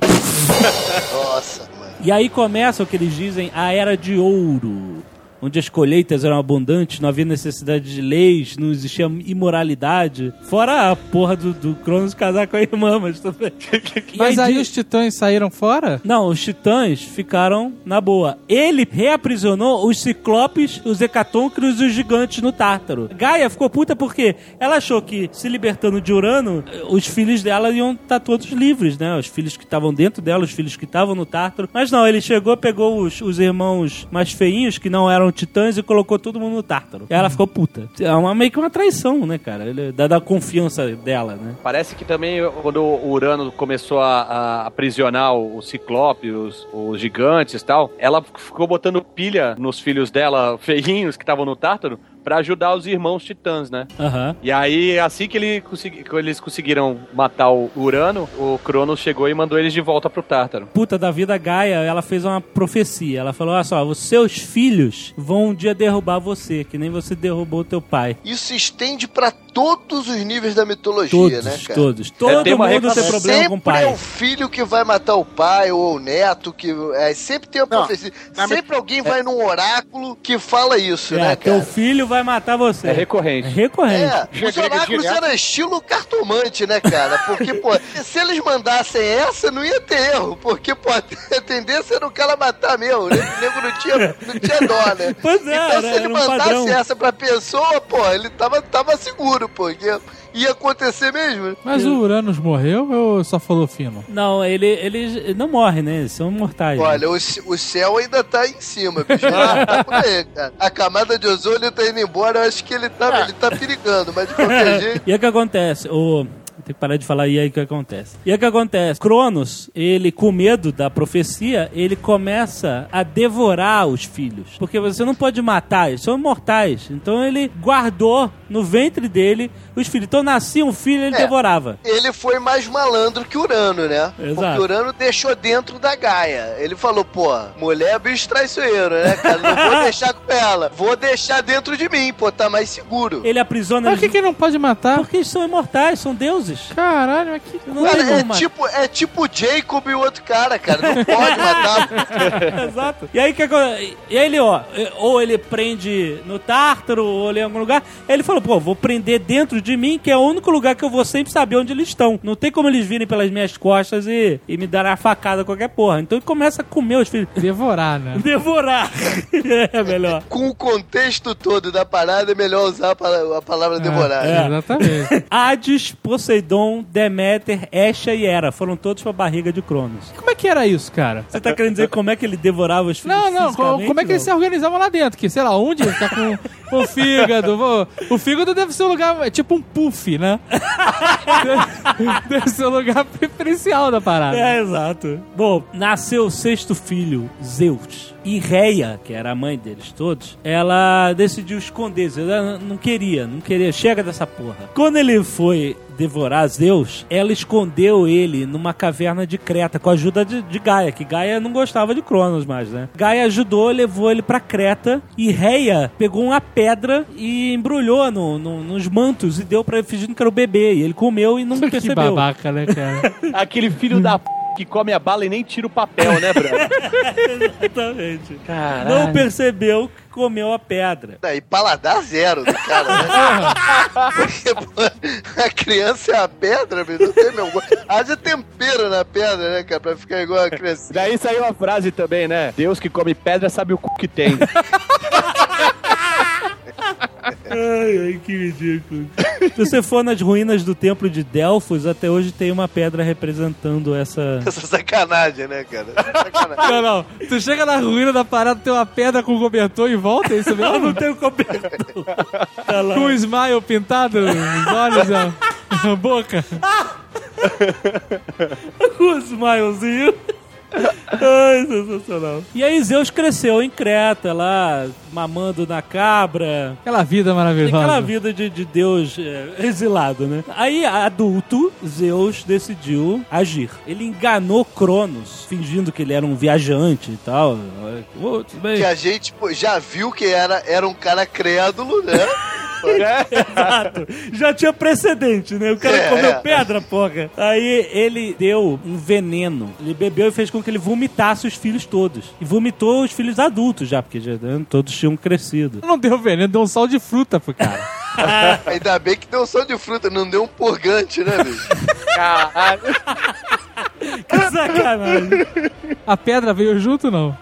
Nossa, mano. E aí começa o que eles dizem, a Era de Ouro, onde as colheitas eram abundantes, não havia necessidade de leis, não existia imoralidade. Fora a porra do, do Cronos casar com a irmã, mas tudo bem. Mas aí de- os titãs saíram fora? Não, os titãs ficaram na boa. Ele reaprisionou os ciclopes, os hecatônquiros e os gigantes no Tártaro. Gaia ficou puta porque ela achou que, se libertando de Urano, os filhos dela iam estar todos livres, né? Os filhos que estavam dentro dela, os filhos que estavam no Tártaro. Mas não, ele chegou, pegou os, os irmãos mais feinhos, que não eram titãs, e colocou todo mundo no Tártaro. E ela ficou puta. É uma, meio que uma traição, né, cara? Ele, da, da confiança dela, né? Parece que também, quando o Urano começou a, a aprisionar o Ciclope, os, os gigantes e tal, ela ficou botando pilha nos filhos dela, feinhos, que estavam no Tártaro, pra ajudar os irmãos titãs, né? Aham. E aí, assim que, ele consegui, que eles conseguiram matar o Urano, o Cronos chegou e mandou eles de volta pro Tártaro. Puta da vida, Gaia, ela fez uma profecia. Ela falou, olha só, os seus filhos vão um dia derrubar você, que nem você derrubou teu pai. Isso se estende pra todos os níveis da mitologia, Todos, né, cara? todos. Todo tem uma mundo tem reclamação. problema com o Sempre pai. é o filho que vai matar o pai ou o neto, que é, sempre tem uma Não, profecia. na Sempre alguém vai num oráculo que fala isso, É, né, teu cara? filho vai matar você. É recorrente. É recorrente. É, Já os agrega oráculos direto. eram estilo cartomante, né, cara? Porque, pô, se eles mandassem essa, não ia ter erro. Porque, pô, a tendência era o cara matar mesmo. né? O nego não tinha, não tinha dó, né? Pois é, então, era- se ele era um mandasse padrão. essa pra pessoa, pô, ele tava, tava seguro, pô. Ia, ia acontecer mesmo. Mas o Uranus morreu ou só falou fino? Não, ele, ele não morre, né? Eles são imortais. né? Olha, o, c- o céu ainda tá em cima, bicho. Ele tá por aí, cara. A camada de ozônio tá indo embora, eu acho que ele tá, ele tá perigando, mas de qualquer jeito. E aí o que acontece? O... Tem que parar de falar e aí o que acontece. E aí o que acontece? Cronos, ele com medo da profecia, ele começa a devorar os filhos. Porque você não pode matar, eles são imortais. Então ele guardou no ventre dele os filhos. Então nascia um filho, ele É. devorava. Ele foi mais malandro que Urano, né? Exato. Porque Urano deixou dentro da Gaia. Ele falou, pô, mulher é bicho traiçoeiro, né, cara? Não vou deixar com ela. Vou deixar dentro de mim, pô, tá mais seguro. Ele aprisiona Por que eles. que não pode matar? Porque eles são imortais, são deuses. Caralho, mas que... Não Cara, tem como é matar. tipo, é tipo o Jacob e o outro cara, cara. Não pode matar. Exato. E aí, que aconte- e aí ele, ó, ou ele prende no Tártaro, ou ele em algum lugar. Ele falou, pô, vou prender dentro de mim, que é o único lugar que eu vou sempre saber onde eles estão. Não tem como eles virem pelas minhas costas e, e me darem a facada qualquer porra. Então ele começa a comer os filhos. Devorar, né? Devorar. É melhor. Com o contexto todo da parada, é melhor usar a pala- a palavra devorar. É, exatamente. Hades, Poseidon, Deméter, Hestia e Hera foram todos pra barriga de Cronos. Como é que era isso, cara? Você tá querendo dizer como é que ele devorava os filhos? Não, não, co- fisicamente? como é que eles se organizavam lá dentro? Que, sei lá, onde tá com, com o fígado? O, o fígado deve ser um lugar, é tipo um puff, né? Deve ser um lugar preferencial da parada. É, exato. Bom, nasceu o sexto filho, Zeus. E Reia, que era a mãe deles todos, ela decidiu esconder Zeus. Ela não queria, não queria. Chega dessa porra. Quando ele foi devorar Zeus, ela escondeu ele numa caverna de Creta, com a ajuda de, de Gaia, que Gaia não gostava de Cronos mais, né? Gaia ajudou, levou ele pra Creta, e Reia pegou uma pedra e embrulhou no, no- nos mantos e deu pra ele fingindo que era o bebê. E ele comeu e não Que percebeu. babaca, né, cara? Aquele filho da p... que come a bala e nem tira o papel, né, Brando? Exatamente. Caralho. Não percebeu que comeu a pedra. E paladar zero do cara, né? Porque, pô, a criança é a pedra, meu, não tem meu gosto. Haja tempero na pedra, né, cara, pra ficar igual a criança. Daí saiu a frase também, né? Deus que come pedra sabe o cu que tem. Ai, ai, que ridículo. Se você for nas ruínas do templo de Delfos, até hoje tem uma pedra representando essa... Essa sacanagem, né, cara? Sacanagem. Não, não. Tu chega na ruína da parada, tem uma pedra com cobertor em volta, é isso mesmo? Não, não tem o cobertor. Tá lá. Com um smile pintado nos olhos, ó, na boca. Com um smilezinho. Ai, sensacional. E aí Zeus cresceu em Creta, lá, mamando na cabra. Aquela vida maravilhosa. Aquela vida de, de Deus é, exilado, né? Aí, adulto, Zeus decidiu agir. Ele enganou Cronos, fingindo que ele era um viajante e tal. Oh, tudo bem. Que a gente pô, já viu que era, era um cara crédulo, né? Exato. Já tinha precedente, né? O cara É, comeu é. pedra, porra. Aí ele deu um veneno. Ele bebeu e fez com que ele vomitasse os filhos todos. E vomitou os filhos adultos já, porque já né, todos tinham crescido. Não deu veneno, deu um sal de fruta pro cara. Ainda bem que deu som de fruta, não deu um purgante, né, bicho? Caralho. Que sacanagem. A pedra veio junto, não?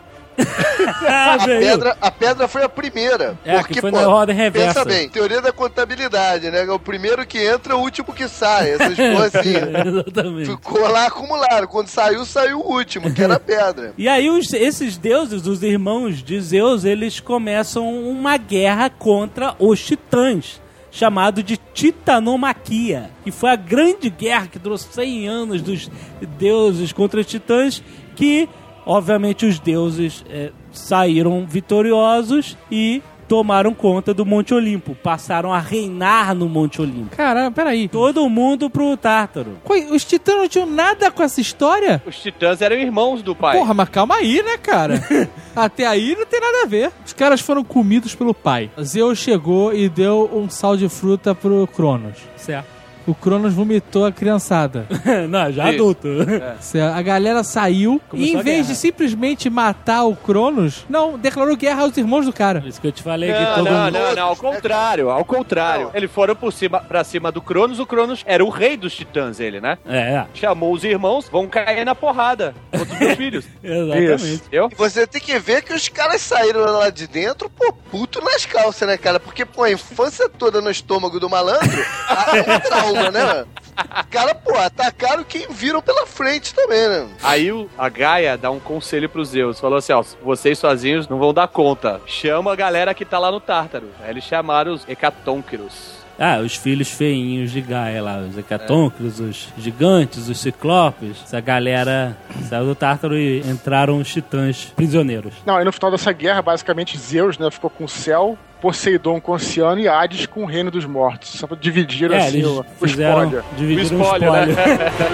Ah, A veio. pedra, a pedra foi a primeira. É, porque, que foi pô, na ordem reversa. pensa bem, teoria da contabilidade, né? O primeiro que entra é o último que sai. Essas coisas assim. Exatamente. Ficou lá acumulado. Quando saiu, saiu o último, que era a pedra. E aí os- esses deuses, os irmãos de Zeus, eles começam uma guerra contra os titãs, chamado de Titanomaquia, que foi a grande guerra que durou cem anos dos deuses contra os titãs, que, obviamente, os deuses eh, saíram vitoriosos e tomaram conta do Monte Olimpo, passaram a reinar no Monte Olimpo. Caramba, peraí. Todo mundo pro Tártaro. Coi- Os titãs não tinham nada com essa história? Os titãs eram irmãos do pai. Porra, mas calma aí, né, cara? Até aí não tem nada a ver. Os caras foram comidos pelo pai. Zeus chegou e deu um sal de fruta pro Cronos. Certo. O Cronos vomitou a criançada. Não, já Isso. adulto. Certo? A galera saiu e, Começou em a vez guerra. de simplesmente matar o Cronos, não, declarou guerra aos irmãos do cara. Isso que eu te falei que Não, todo não, mundo... não, não, ao contrário, ao contrário. Não. Eles foram por cima, pra cima do Cronos, o Cronos era o rei dos titãs, ele, né? É, Chamou os irmãos, vão cair na porrada contra os meus filhos. exatamente. Eu? E você tem que ver que os caras saíram lá de dentro, pô, puto nas calças, né, cara? Porque, pô, a infância toda no estômago do malandro é um trauma, né? Os caras, pô, atacaram quem viram pela frente também, né? Aí o- a Gaia dá um conselho pros Zeus. Falou assim, ó, vocês sozinhos não vão dar conta. Chama a galera que tá lá no Tártaro. Aí eles chamaram os Hecatônquiros. Ah, os filhos feinhos de Gaia lá, os hecatônquiros, os gigantes, os ciclopes. Essa galera saiu do Tártaro e entraram os titãs prisioneiros. Não, aí no final dessa guerra, basicamente, Zeus, né, ficou com o céu, Poseidon com o oceano e Hades com o reino dos mortos. Só pra dividir, É, assim, eles o, o fizeram, spoiler. dividiram O o espólio, espólio. né?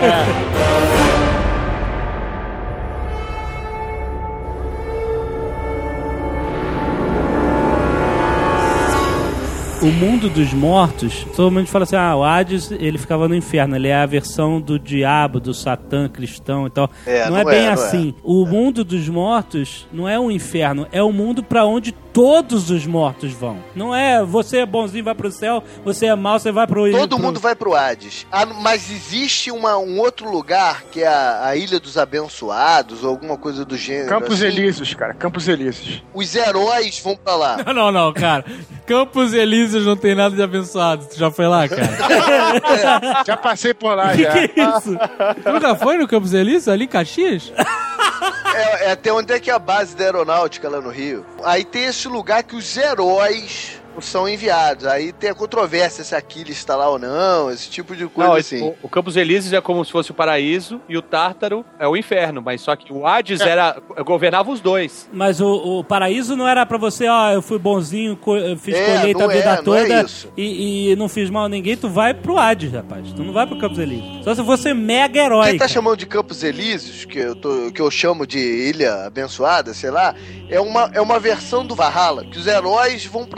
O mundo dos mortos, todo mundo fala assim, ah, o Hades, ele ficava no inferno, ele é a versão do diabo, do satã cristão e tal. É, não, é não bem é, não assim. O mundo dos mortos não é um inferno, é o mundo pra onde todos os mortos vão. Não é você é bonzinho, vai pro céu, você é mau, você vai pro... Todo pro... mundo vai pro Hades. Ah, mas existe uma, um outro lugar, que é a, a Ilha dos Abençoados, ou alguma coisa do gênero. Campos assim. Elíseos, cara, Campos Elíseos. Os heróis vão pra lá. Não, não, não, cara. Campos Elíseos não tem nada de abençoado. Tu já foi lá, cara? Já passei por lá, Que já. que é isso? Tu nunca foi no Campos Elíseos, ali em Caxias? É, é até onde é que é a base da aeronáutica lá no Rio. Aí tem esse lugar que os heróis são enviados. Aí tem a controvérsia se Aquiles está lá ou não, esse tipo de coisa Não, assim. o, o Campos Elíseos é como se fosse o paraíso e o Tártaro é o inferno, mas só que o Hades era, governava os dois. Mas o, o paraíso não era pra você, ó, eu fui bonzinho, co- eu fiz É, colheita não a vida é, não toda é isso. e, e não fiz mal a ninguém, tu vai pro Hades, rapaz. Tu não vai pro Campos Elíseos. Só se você mega herói. Quem tá cara. chamando de Campos Elíseos, que eu, tô, que eu chamo de Ilha Abençoada, sei lá, é uma, é uma versão do Valhalla, que os heróis vão pra lá, entendeu?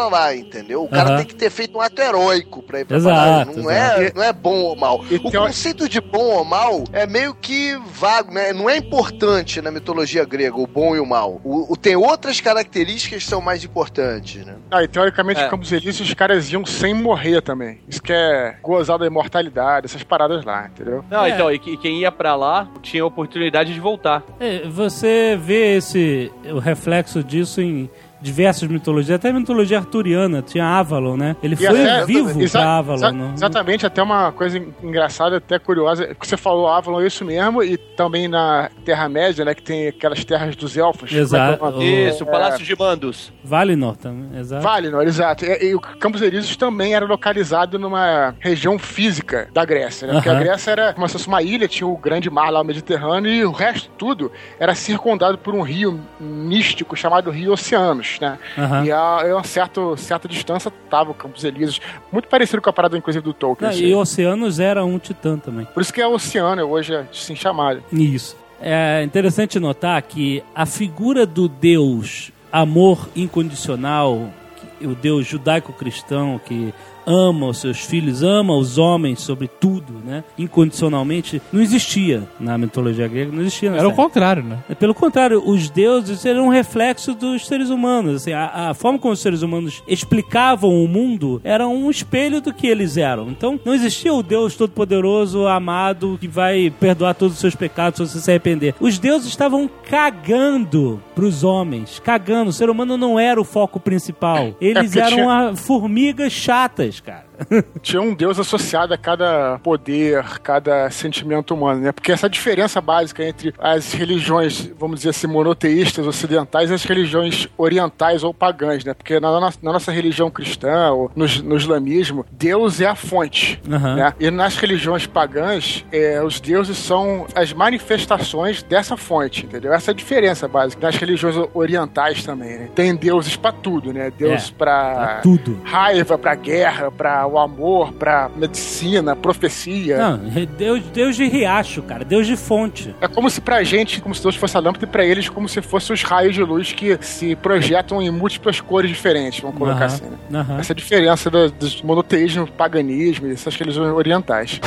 entendeu? O cara Aham. tem que ter feito um ato heróico pra ir pra Exato, parada. Não exato. é, não é bom ou mal. E O tem uma- conceito de bom ou mal é meio que vago, né? Não é importante na mitologia grega, o bom e o mal. O, o- tem outras características que são mais importantes, né? Ah, e teoricamente, É. em Campos Elíseos, os caras iam sem morrer também. Isso que é gozar da imortalidade, essas paradas lá, entendeu? Não, É. então, e, que- e quem ia pra lá tinha a oportunidade de voltar. É, você vê esse, o reflexo disso em diversas mitologias, até a mitologia arturiana, tinha Avalon, né? Ele E foi até- vivo exa- pra Avalon. exa- não- Exatamente, até uma coisa engraçada, até curiosa, que você falou Avalon, é isso mesmo, e também na Terra-média, né, que tem aquelas terras dos elfos. Exato. Como é que é o nome? Isso, o Palácio de Mandos. Valinor também, exato. Valinor, exato. E, e o Campos Elíseos também era localizado numa região física da Grécia, né? Porque Aham. a Grécia era como se fosse uma ilha, tinha o grande mar lá, o Mediterrâneo, e o resto tudo era circundado por um rio místico chamado Rio Oceanos, né? Aham. E a, a uma certa, certa distância tava o Campos Elíseos, muito parecido com a parada, inclusive, do Tolkien. Não, assim. e Oceanos era um titã também. Por isso que é Oceano, hoje é assim chamado. Isso. É interessante notar que a figura do Deus amor incondicional, que- o Deus judaico-cristão que ama os seus filhos, ama os homens sobre tudo, né? Incondicionalmente, não existia na mitologia grega, não existia. Era o contrário, né? Pelo contrário, os deuses eram um reflexo dos seres humanos. Assim, a, a forma como os seres humanos explicavam o mundo era um espelho do que eles eram. Então, não existia o Deus todo-poderoso, amado, que vai perdoar todos os seus pecados se você se arrepender. Os deuses estavam cagando pros homens, cagando. O ser humano não era o foco principal. Eles porque eram tinha- ah, formigas chatas, cara. Tinha um deus associado a cada poder, cada sentimento humano, né? Porque essa diferença básica entre as religiões, vamos dizer assim, monoteístas ocidentais e as religiões orientais ou pagãs, né? Porque na, na- na nossa religião cristã, ou no, no islamismo, Deus é a fonte, Aham. né? E nas religiões pagãs, é, os deuses são as manifestações dessa fonte, entendeu? Essa é a diferença básica. Nas religiões orientais também, né? Tem deuses pra tudo, né? Deus É, pra pra tudo. raiva, pra guerra, pra o amor, pra medicina, profecia. Não, Deus, Deus de riacho, cara. Deus de fonte. É como se pra gente, como se Deus fosse a lâmpada, e pra eles como se fossem os raios de luz que se projetam em múltiplas cores diferentes, vamos colocar Aham, assim, né? aham. Essa é a diferença do, dos monoteísmo, paganismo e essas religiões orientais.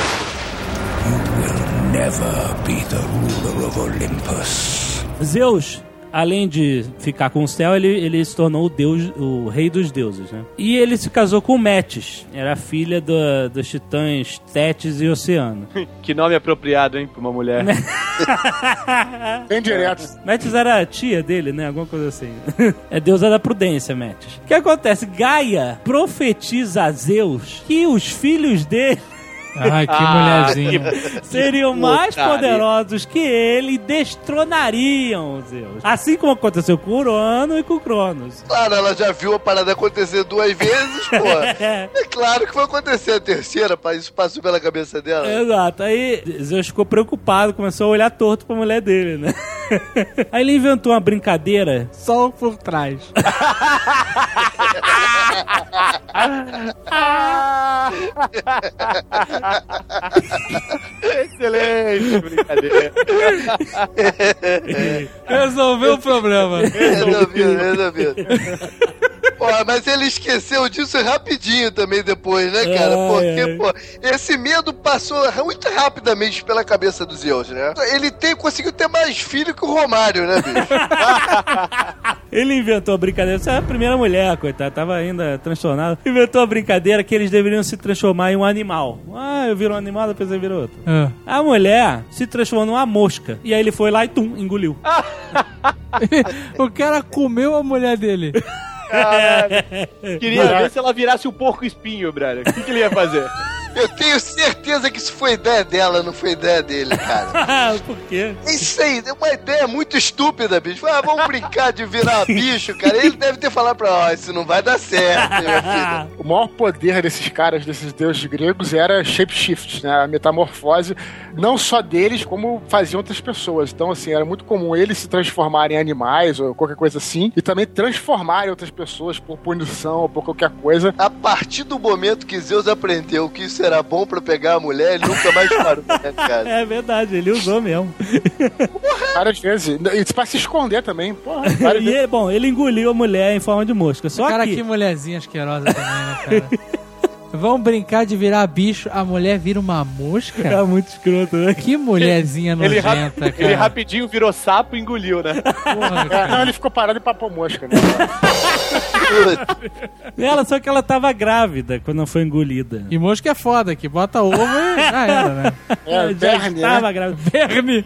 Never be the ruler of Olympus. Zeus, além de ficar com o céu, ele, ele se tornou o deus, o rei dos deuses, né? E ele se casou com Metis, era filha do- dos titãs Tétis e Oceano. Que nome apropriado, hein, pra uma mulher. Bem direto. Metis era a tia dele, né? Alguma coisa assim. É deusa da prudência, Metis. O que acontece? Gaia profetiza a Zeus que os filhos dele Ai, que Ah, mulherzinha. seriam mais putaria. poderosos que ele e destronariam o Zeus. Assim como aconteceu com Urano e com Cronos. Claro, ela já viu a parada acontecer duas vezes, pô. É claro que vai acontecer a terceira, pá. Isso passou pela cabeça dela. Exato. Aí Zeus ficou preocupado, começou a olhar torto pra mulher dele, né? Aí ele inventou uma brincadeira. Só por trás. Excelente brincadeira. Resolveu o problema. Resolvido, resolvido. Pô, mas ele esqueceu disso rapidinho também depois, né, cara? Ai, Porque, ai. pô, esse medo passou muito rapidamente pela cabeça dos Zeus, né? Ele tem, conseguiu ter mais filho que o Romário, né, bicho? Ele inventou a brincadeira. Essa é a primeira mulher, coitada, tava ainda transtornada. Inventou a brincadeira que eles deveriam se transformar em um animal. Ah, eu viro um animal, depois eu viro outro. Ah. A mulher se transformou numa mosca. E aí ele foi lá e tum, engoliu. O cara comeu a mulher dele. Queria ver se ela virasse um porco espinho, brother. O que, que ele ia fazer? Eu tenho certeza que isso foi ideia dela, não foi ideia dele, cara. Por quê? É isso aí, é uma ideia muito estúpida, bicho. Ah, vamos brincar de virar bicho, cara. Ele deve ter falado pra ela, ó, isso não vai dar certo, minha filha. O maior poder desses caras, desses deuses gregos, era shapeshift, né? A metamorfose, não só deles, como faziam outras pessoas. Então, assim, era muito comum eles se transformarem em animais ou qualquer coisa assim, e também transformarem outras pessoas por punição ou por qualquer coisa. A partir do momento que Zeus aprendeu que isso era bom pra pegar mulher, ele nunca mais parou, né, cara? É verdade, ele usou mesmo. Várias vezes. E pra se esconder também. Porra, várias E, vezes. bom, ele engoliu a mulher em forma de mosca. Só Cara, que... que mulherzinha asquerosa também, né, cara? Vamos brincar de virar bicho, a mulher vira uma mosca? É muito escroto, né? Que mulherzinha Ele, nojenta, rap- cara. ele rapidinho virou sapo e engoliu, né? Porra, É, cara. não, ele ficou parado e papou mosca, né? Ela, só que ela tava grávida quando foi engolida. E mosca é foda, que bota ovo e já era, né? É, Ela já verme, estava né? grávida. Verme!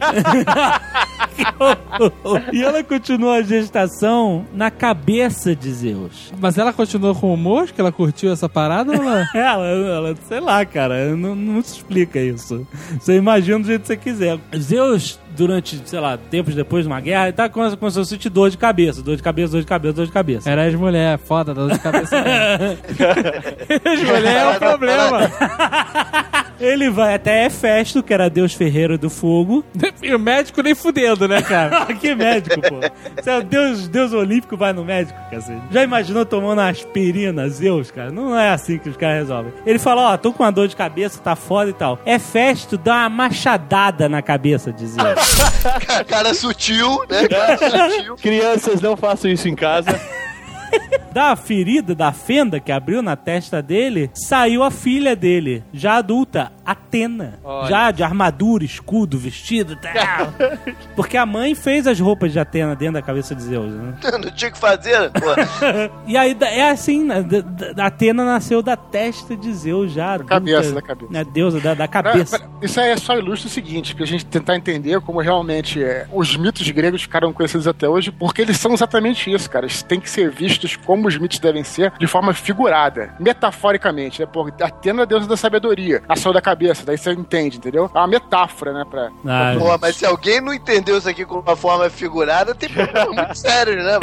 E ela continuou a gestação na cabeça de Zeus. Mas ela continuou com o mosca? Ela curtiu essa parada ou ela... Ela, ela, sei lá, cara, não, não se explica isso. Você imagina do jeito que você quiser. Zeus, durante, sei lá, tempos depois de uma guerra, tá começando com a sentir dor de cabeça, dor de cabeça, dor de cabeça, dor de cabeça. Era as mulheres, foda, dor de cabeça mesmo. As mulheres é o problema. Ele vai até Hefesto, que era deus ferreiro do fogo. E o médico nem fudendo, né, cara? Que médico, pô. Você é o deus, deus olímpico, vai no médico, cacete. Já imaginou tomando uma aspirina, Zeus, cara? Não é assim que os caras resolvem. Ele fala, ó, tô com uma dor de cabeça, tá foda e tal. Hefesto dá uma machadada na cabeça de Zeus. Cara sutil, né? Cara sutil. Crianças, não façam isso em casa. Da ferida, da fenda que abriu na testa dele, saiu a filha dele, já adulta, Atena. Olha. Já de armadura, escudo, vestido, tal. Porque a mãe fez as roupas de Atena dentro da cabeça de Zeus, né? Não tinha o que fazer, pô. E aí, é assim, né? Da- da- Atena nasceu da testa de Zeus já. Da cabeça, da cabeça. A deusa da, da cabeça. Pra- pra- Isso aí é só ilustra o seguinte, pra gente tentar entender como realmente é, os mitos gregos ficaram conhecidos até hoje, porque eles são exatamente isso, cara. Eles têm que ser vistos como os mitos devem ser, de forma figurada, metaforicamente, né? Porque Atena é a deusa da sabedoria, nasceu da cabeça, daí você entende, entendeu? É uma metáfora, né? Pra... Ah, Pô, mas se alguém não entendeu isso aqui com uma forma figurada, tem problema muito sério, né?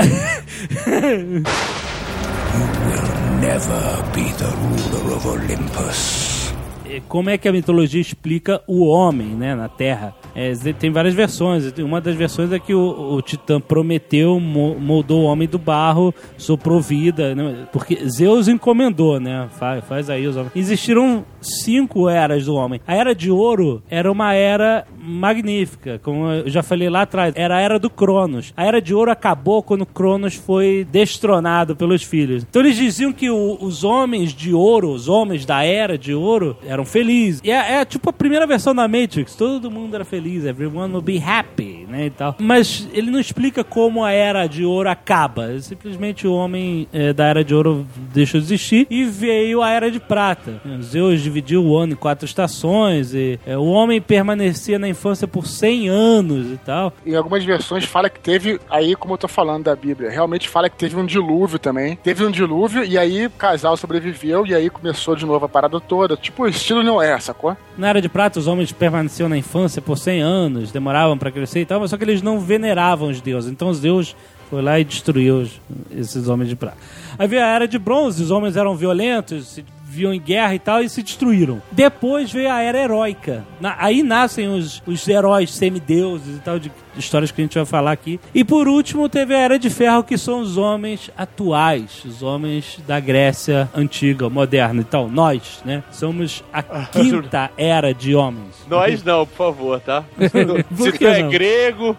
Never be the ruler of Olympus. Como é que a mitologia explica o homem, né, na Terra? É, tem várias versões. Uma das versões é que o, o Titã Prometeu mo- moldou o homem do barro, soprou vida, né? Porque Zeus encomendou, né? Faz, faz aí os homens. Existiram cinco eras do homem. A Era de Ouro era uma era magnífica, como eu já falei lá atrás. Era a Era do Cronos. A Era de Ouro acabou quando Cronos foi destronado pelos filhos. Então eles diziam que o, os homens de ouro, os homens da Era de Ouro, eram felizes. E é, é tipo a primeira versão da Matrix. Todo mundo era feliz. Everyone will be happy, né, e tal. Mas ele não explica como a Era de Ouro acaba. Simplesmente o homem é, da Era de Ouro deixou de existir e veio a Era de Prata. Zeus dividiu o ano em quatro estações e é, o homem permanecia na infância por cem anos e tal. Em algumas versões fala que teve, aí como eu tô falando da Bíblia, realmente fala que teve um dilúvio também. Teve um dilúvio e aí o casal sobreviveu e aí começou de novo a parada toda. Tipo, o estilo não é, sacou? Na Era de Prata, os homens permaneciam na infância por cem anos, demoravam pra crescer e tal, mas só que eles não veneravam os deuses. Então os deuses foi lá e destruiu os- esses homens de prata. Aí veio a Era de Bronze, os homens eram violentos, se viam em guerra e tal, e se destruíram. Depois veio a Era Heróica. Na- aí nascem os, os heróis semideuses e tal, de histórias que a gente vai falar aqui. E por último teve a Era de Ferro, que são os homens atuais, os homens da Grécia antiga, moderna e tal. Nós, né? Somos a quinta era de homens. Nós não, por favor, tá? Por Se que tu é não? grego,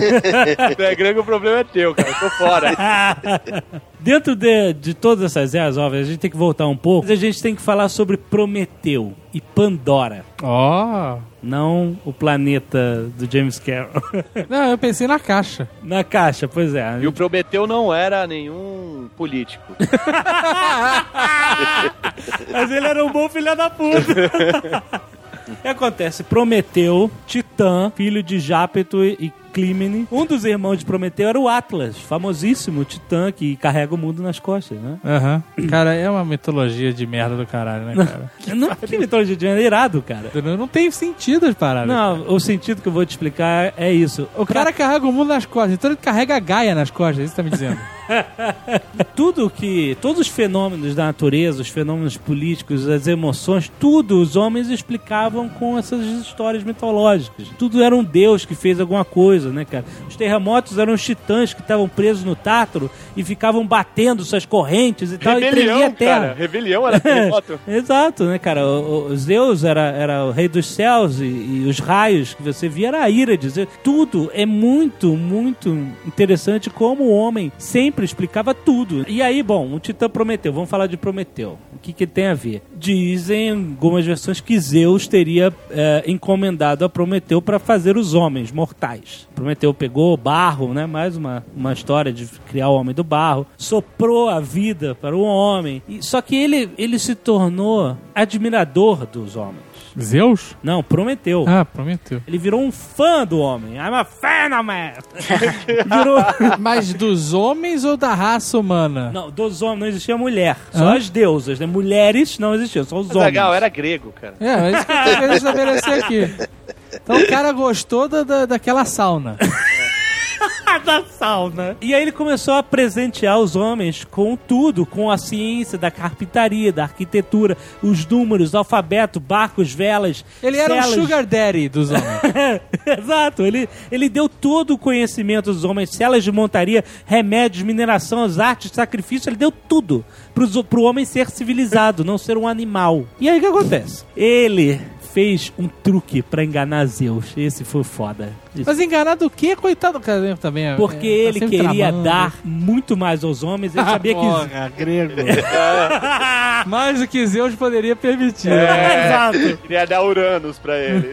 se tu é grego, o problema é teu, cara. Eu tô fora. Dentro de, de todas essas eras, óbvio, a gente tem que voltar um pouco. Mas a gente tem que falar sobre Prometeu e Pandora. Ó. Não o planeta do James Cameron. Não, eu pensei na caixa. Na caixa, pois é. E o Prometeu não era nenhum político. Mas ele era um bom filho da puta. O que acontece? Prometeu, Titã, filho de Jápeto e Clímene. Um dos irmãos de Prometeu era o Atlas, famosíssimo Titã que carrega o mundo nas costas, né? Aham. Cara, é uma mitologia de merda do caralho, né, cara? Não, que mitologia de é irado, cara. Não, não tem sentido as paradas. Não, o sentido que eu vou te explicar é isso. O cara carrega o mundo nas costas, então ele carrega a Gaia nas costas, é isso que tá me dizendo. Tudo que... Todos os fenômenos da natureza, os fenômenos políticos, as emoções, tudo os homens explicavam com essas histórias mitológicas. Tudo era um deus que fez alguma coisa, né, cara? Os terremotos eram os titãs que estavam presos no Tártaro e ficavam batendo suas correntes e tal. Rebelião, e a terra. cara. Rebelião era terremoto. Exato, né, cara? O, o Zeus era, era o rei dos céus e, e os raios que você via era a ira de Zeus. Tudo é muito, muito interessante como o homem sempre explicava tudo. E aí, bom, o Titã Prometeu. Vamos falar de Prometeu. O que que tem a ver? Dizem algumas versões que Zeus teria é, encomendado a Prometeu para fazer os homens mortais. Prometeu pegou barro, né? Mais uma, uma história de criar o homem do barro. Soprou a vida para o homem. E, só que ele, ele se tornou admirador dos homens. Zeus? Não, Prometeu. Ah, Prometeu. Ele virou um fã do homem. I'm a fan of man. Virou... Mas dos homens ou da raça humana? Não, dos homens não existia mulher. Só Hã? as deusas, né? Mulheres não existiam, só os Mas homens. legal, era grego, cara. É, é isso que eu tô querendo estabelecer aqui. Então o cara gostou da, da, daquela sauna. Da sauna. E aí ele começou a presentear os homens com tudo, com a ciência da carpintaria, da arquitetura, os números, o alfabeto, barcos, velas. Ele era celas. um sugar daddy dos homens. Exato, ele, ele deu todo o conhecimento dos homens, celas de montaria, remédios, mineração, as artes, sacrifício, ele deu tudo pro, pro homem ser civilizado, não ser um animal. E aí o que acontece? Ele fez um truque pra enganar Zeus. Esse foi foda. Mas enganar do quê? Coitado do cara também. É, Porque é, tá ele sempre queria tramando. dar muito mais aos homens. Ele Ah, sabia que... porra, grego. Mais do que Zeus poderia permitir. É, Exato. Queria dar Uranus pra ele.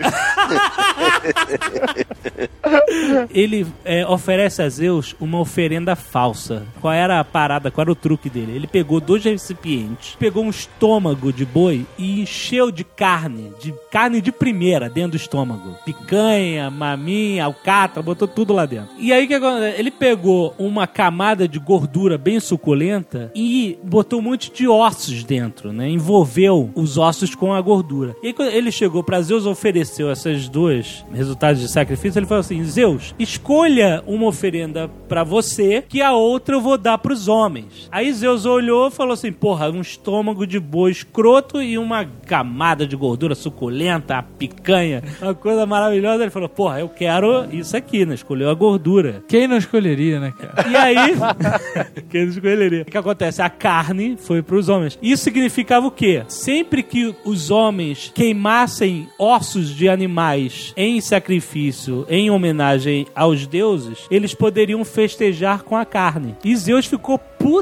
Ele é, oferece a Zeus uma oferenda falsa. Qual era a parada? Qual era o truque dele? Ele pegou dois recipientes, pegou um estômago de boi e encheu de carne, de carne de primeira dentro do estômago. Picanha, maminha, alcatra, botou tudo lá dentro. E aí, que acontece? Ele pegou uma camada de gordura bem suculenta e botou um monte de ossos dentro, né? Envolveu os ossos com a gordura. E aí, quando ele chegou pra Zeus, ofereceu esses dois resultados de sacrifício, ele falou assim: Zeus, escolha uma oferenda pra você, que a outra eu vou dar pros homens. Aí Zeus olhou e falou assim: porra, um estômago de boi escroto e uma camada de gordura suculenta, a picanha, uma coisa maravilhosa. Ele falou: porra, eu quero isso aqui, né? Escolheu a gordura. Quem não escolheria, né, cara? E aí, quem não escolheria? O que acontece? A carne foi pros homens. Isso significava o quê? Sempre que os homens queimassem ossos de animais em sacrifício, em homenagem aos deuses, eles poderiam festejar com a carne. E Zeus ficou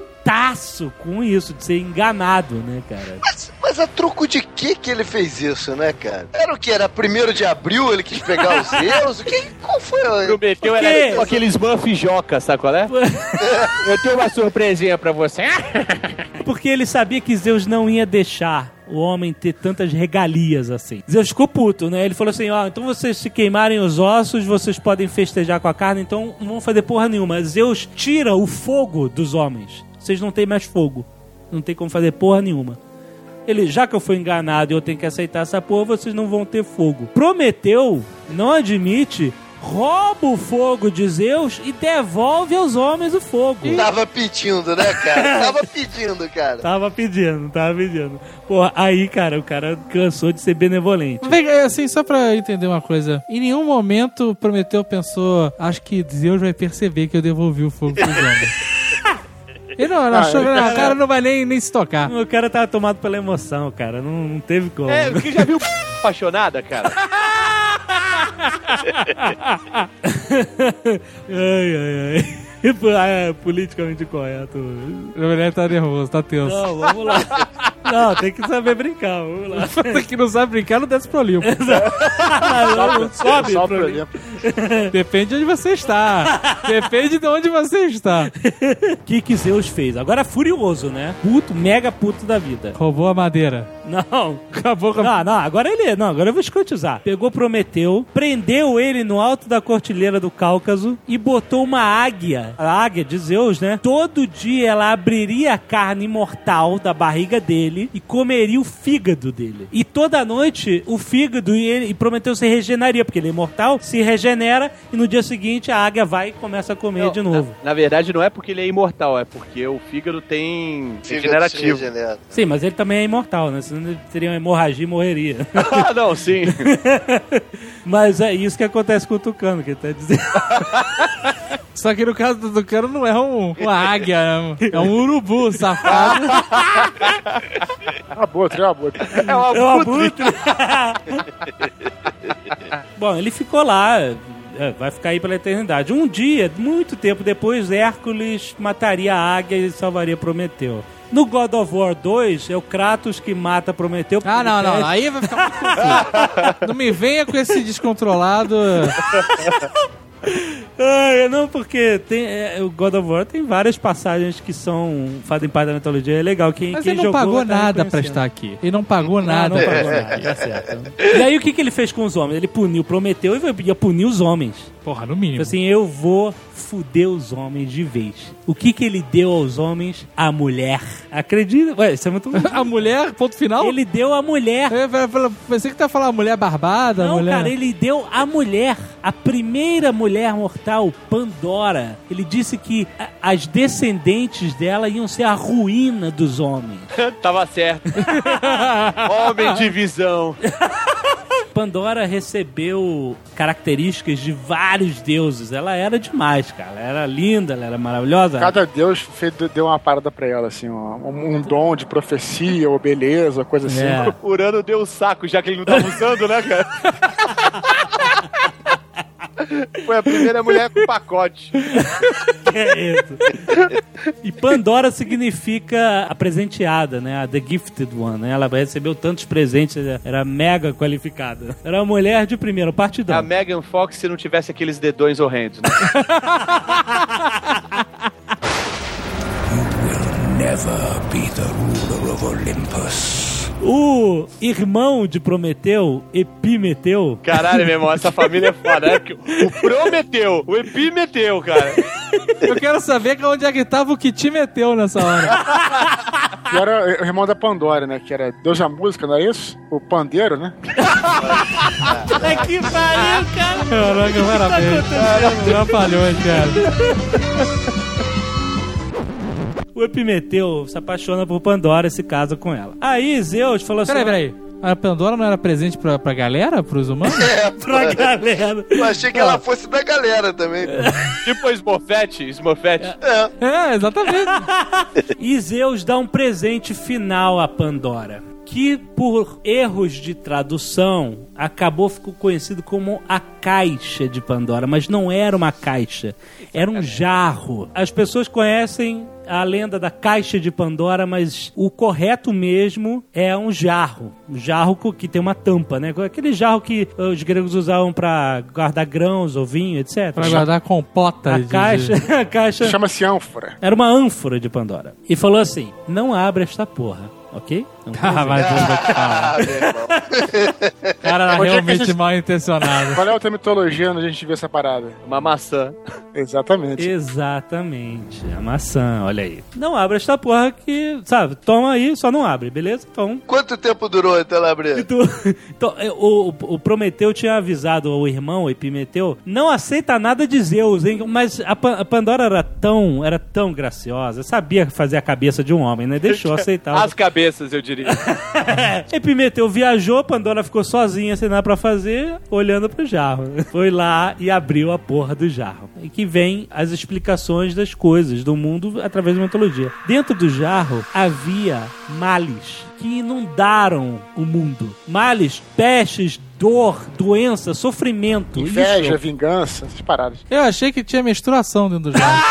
putaço com isso, de ser enganado, né, cara? Mas, mas a troco de que que ele fez isso, né, cara? Era o que? Era primeiro de abril, ele quis pegar os Zeus? O que, qual foi? Prometeu Por quê? era com aqueles Buff Joca, sabe qual é? Eu tenho uma surpresinha pra você. Porque ele sabia que Zeus não ia deixar o homem ter tantas regalias assim. Zeus ficou puto, né? Ele falou assim: ó, então vocês se queimarem os ossos, vocês podem festejar com a carne, então não vão fazer porra nenhuma. Zeus tira o fogo dos homens. Vocês não têm mais fogo. Não tem como fazer porra nenhuma. Ele, já que eu fui enganado e eu tenho que aceitar essa porra, vocês não vão ter fogo. Prometeu não admite, rouba o fogo de Zeus e devolve aos homens o fogo. Tava pedindo, né, cara? Tava pedindo, cara. Tava pedindo, tava pedindo. Porra, aí, cara, o cara cansou de ser benevolente. Vem, assim, só pra entender uma coisa. Em nenhum momento Prometeu pensou: acho que Zeus vai perceber que eu devolvi o fogo pros homens. Ele não, não achou, não, o cara não vai nem, nem se tocar. O cara tava tomado pela emoção, cara. Não, não teve como. É, porque já viu apaixonada, cara? Ai, ai, ai. É politicamente correto. O mulher tá nervoso, tá tenso. Não, vamos lá. Não, tem que saber brincar, vamos lá. Que não sabe brincar, não desce pro Olimpo. Não, não sobe Só pro pro Olimpo. Depende de onde você está. Depende de onde você está. O que que Zeus fez? Agora furioso, né? Puto, mega puto da vida. Roubou a madeira. Não. Acabou com a... Não, não, agora ele... Não, agora eu vou escrotizar. Pegou Prometeu, prendeu ele no alto da cordilheira do Cáucaso e botou uma águia, a águia de Zeus, né? Todo dia ela abriria a carne mortal da barriga dele e comeria o fígado dele. E toda noite o fígado e, ele, e Prometeu se regeneraria, porque ele é imortal, se regenera e no dia seguinte a águia vai e começa a comer Não, de novo. Na, na verdade não é porque ele é imortal, é porque o fígado tem regenerativo. Sim, mas ele também é imortal, né? Senão ele teria uma hemorragia e morreria. Ah, não, sim. Mas é isso que acontece com o Tucano, que ele tá dizendo. Só que no caso do Tucano não é um, uma águia, é um urubu safado. É uma boa, é uma boa. É uma É um abutre. Bom, ele ficou lá, é, vai ficar aí pela eternidade. Um dia, muito tempo depois, Hércules mataria a águia e salvaria Prometeu. No God of War dois, é o Kratos que mata Prometeu. Ah, não, não, não. Aí vai ficar muito confuso. Não me venha com esse descontrolado. Ah, não, porque tem, é, o God of War tem várias passagens que são fazem parte da mitologia. É legal. Quem, Mas quem ele não jogou pagou tá nada pra reconhecendo. estar aqui. Ele não pagou nada. Não, não pagou nada, tá certo. E aí o que, que ele fez com os homens? Ele puniu Prometeu e ia punir os homens. Porra, no mínimo. Tipo assim, eu vou fuder os homens de vez. O que que ele deu aos homens? A mulher. Acredita? Ué, isso é muito... A mulher, ponto final? Ele deu a mulher. Eu pensei que tu ia falar mulher barbada. Não, mulher... cara, ele deu a mulher. A primeira mulher mortal, Pandora. Ele disse que a- as descendentes dela iam ser a ruína dos homens. Tava certo. Homem de visão. Pandora recebeu características de vários deuses. Ela era demais, cara. Ela era linda, ela era maravilhosa. Cada deus fez, deu uma parada pra ela, assim, um, um dom de profecia ou beleza, coisa assim. É. Urano deu o saco, já que ele não tava usando, né, cara? Foi a primeira mulher com pacote. É isso. E Pandora significa a presenteada, né? A The Gifted One, né? Ela recebeu tantos presentes, era mega qualificada. Era uma mulher de primeiro, partidão. A Megan Fox se não tivesse aqueles dedões horrendos, né? Never be the ruler of Olympus. O irmão de Prometeu, Epimeteu... Caralho, meu irmão, essa família é foda. É que o Prometeu, o Epimeteu, cara. Eu quero saber que onde é que tava o que te meteu nessa hora. Que era o irmão da Pandora, né? Que era Deus da música, não é isso? O pandeiro, né? Que pariu, cara! Caraca, parabéns. Já falhou, cara. O Epimeteu se apaixona por Pandora e se casa com ela. Aí Zeus falou assim... Peraí, peraí. A Pandora não era presente pra, pra galera? Pros humanos? É, Pra galera. eu achei que ela fosse da galera também. Tipo Smurfette, Smurfette. É. É, exatamente. E Zeus dá um presente final a Pandora, que por erros de tradução acabou ficou conhecido como a caixa de Pandora, mas não era uma caixa, era um jarro. As pessoas conhecem a lenda da caixa de Pandora, mas o correto mesmo é um jarro, um jarro que tem uma tampa, né? Aquele jarro que os gregos usavam para guardar grãos ou vinho, etcétera. Pra guardar compota. A de- caixa, de- a caixa Chama-se ânfora. era uma ânfora de Pandora. E falou assim: não abre esta porra, ok? Não Ah, mas eu vou te falar. Ah, meu irmão. O cara era Onde é que a realmente gente- mal intencionado. Qual é a outra mitologia onde a gente vê essa parada? Uma maçã. Exatamente. Exatamente, a maçã, olha aí. Não abre esta porra que, sabe, toma aí, só não abre, beleza? Então. Quanto tempo durou até ela abrir? tu- então, é, o, o Prometeu tinha avisado o irmão, o Epimeteu, não aceita nada de Zeus, hein? Mas a, Pa- a Pandora era tão, era tão graciosa, sabia fazer a cabeça de um homem, né? Deixou aceitar. As cabeças, eu diria. Epimeteu viajou, Pandora ficou sozinha, sem nada pra fazer, olhando pro jarro. Foi lá e abriu a porra do jarro. E que vem as explicações das coisas do mundo através da mitologia. Dentro do jarro havia males que inundaram o mundo. Males, pestes, dor, doença, sofrimento. Inveja, Isso. vingança, essas paradas. Eu achei que tinha menstruação dentro do jarro.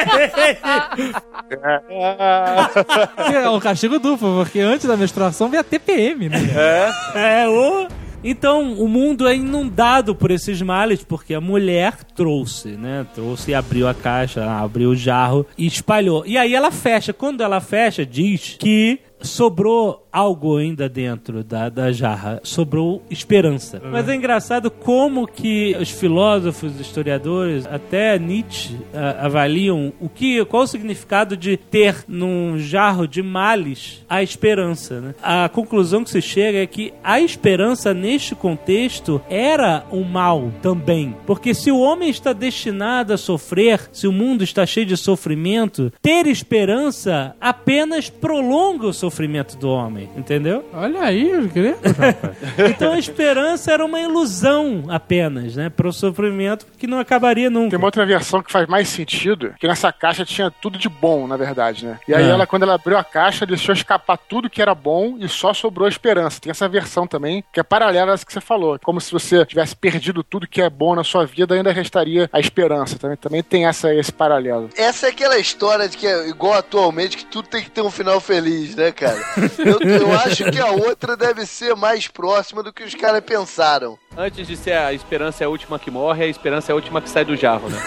É um castigo duplo, porque antes da menstruação veio a T P M, né? É, o... Então, o mundo é inundado por esses males, porque a mulher trouxe, né? Trouxe e abriu a caixa, abriu o jarro e espalhou. E aí ela fecha. Quando ela fecha, diz que sobrou algo ainda dentro da, da jarra. Sobrou esperança. Mas é engraçado como que os filósofos, historiadores, até Nietzsche, a, avaliam o que, qual o significado de ter num jarro de males a esperança, né? A conclusão que se chega é que a esperança neste contexto era um mal também. Porque se o homem está destinado a sofrer, se o mundo está cheio de sofrimento, ter esperança apenas prolonga o sofrimento do homem, entendeu? Olha aí, os gregos, rapaz. Então a esperança era uma ilusão apenas, né? Para o sofrimento que não acabaria nunca. Tem uma outra versão que faz mais sentido, que nessa caixa tinha tudo de bom, na verdade, né? E aí É. ela, quando ela abriu a caixa, deixou escapar tudo que era bom e só sobrou a esperança. Tem essa versão também, que é paralela a essa que você falou. Como se você tivesse perdido tudo que é bom na sua vida, ainda restaria a esperança. Também, também tem essa, esse paralelo. Essa é aquela história de que é igual atualmente, que tudo tem que ter um final feliz, né, cara? Eu, eu acho que a outra deve ser mais próxima do que os caras pensaram. Antes de ser a esperança é a última que morre, a esperança é a última que sai do jarro, né?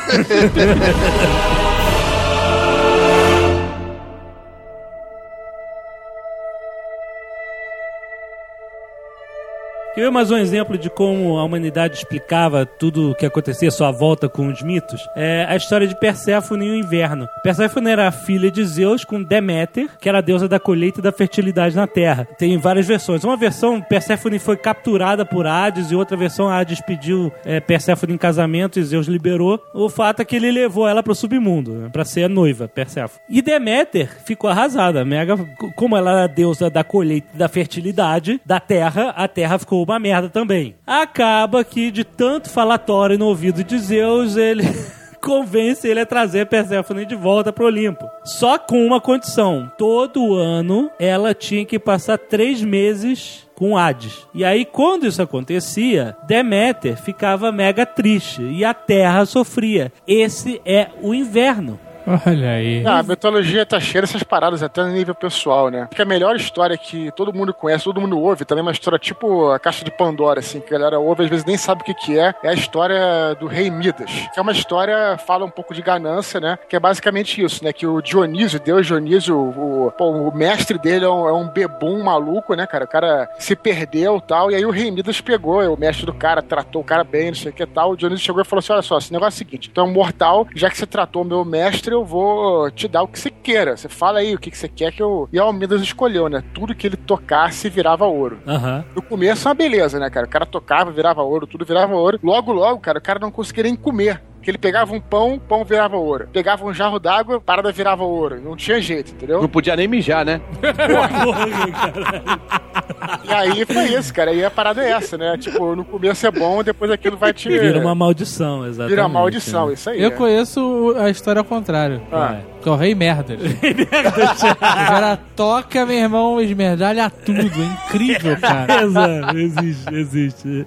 Quer ver mais um exemplo de como a humanidade explicava tudo o que acontecia à sua volta com os mitos? É a história de Perséfone e o inverno. Perséfone era a filha de Zeus com Deméter, que era a deusa da colheita e da fertilidade na terra. Tem várias versões. Uma versão, Perséfone foi capturada por Hades, e outra versão, Hades pediu é, Perséfone em casamento e Zeus liberou. O fato é que ele levou ela para o submundo, né, para ser a noiva, Perséfone. E Deméter ficou arrasada. Mega, como ela era a deusa da colheita e da fertilidade da terra, a terra ficou uma merda também. Acaba que, de tanto falatório no ouvido de Zeus, ele convence ele a trazer Perséfone de volta pro Olimpo. Só com uma condição: todo ano ela tinha que passar três meses com Hades. E aí, quando isso acontecia, Deméter ficava mega triste e a terra sofria. Esse é o inverno. Olha aí. Ah, a mitologia tá cheia dessas paradas até no nível pessoal, né? Acho que a melhor história que todo mundo conhece, todo mundo ouve, também é uma história tipo a Caixa de Pandora, assim, que a galera ouve, às vezes nem sabe o que que é, é a história do rei Midas, que é uma história, fala um pouco de ganância, né? Que é basicamente isso, né? Que o Dionísio, Deus Dionísio, o, pô, o mestre dele é um, é um bebum maluco, né, cara? O cara se perdeu e tal, e aí o rei Midas pegou, o mestre do cara, tratou o cara bem, não sei o que tal, o Dionísio chegou e falou assim: olha só, esse negócio é o seguinte, tu é um mortal, já que você tratou o meu mestre, eu vou te dar o que você queira. Você fala aí o que, que você quer que eu... E a Midas escolheu, né? Tudo que ele tocasse virava ouro. Uhum. No começo é uma beleza, né, cara? O cara tocava, virava ouro, tudo virava ouro. Logo, logo, cara, o cara não conseguia nem comer. Porque ele pegava um pão, pão virava ouro. Pegava um jarro d'água, parada virava ouro. Não tinha jeito, entendeu? Não podia nem mijar, né? E aí foi isso, cara. E a parada é essa, né? Tipo, no começo é bom, depois aquilo vai te... Vira uma maldição, exatamente. Vira maldição, né? isso aí. Eu é. conheço a história ao contrário. Ah. Que é o Rei Merdas. O cara toca, meu irmão, esmerdalha tudo. É incrível, cara. Exato, existe, existe.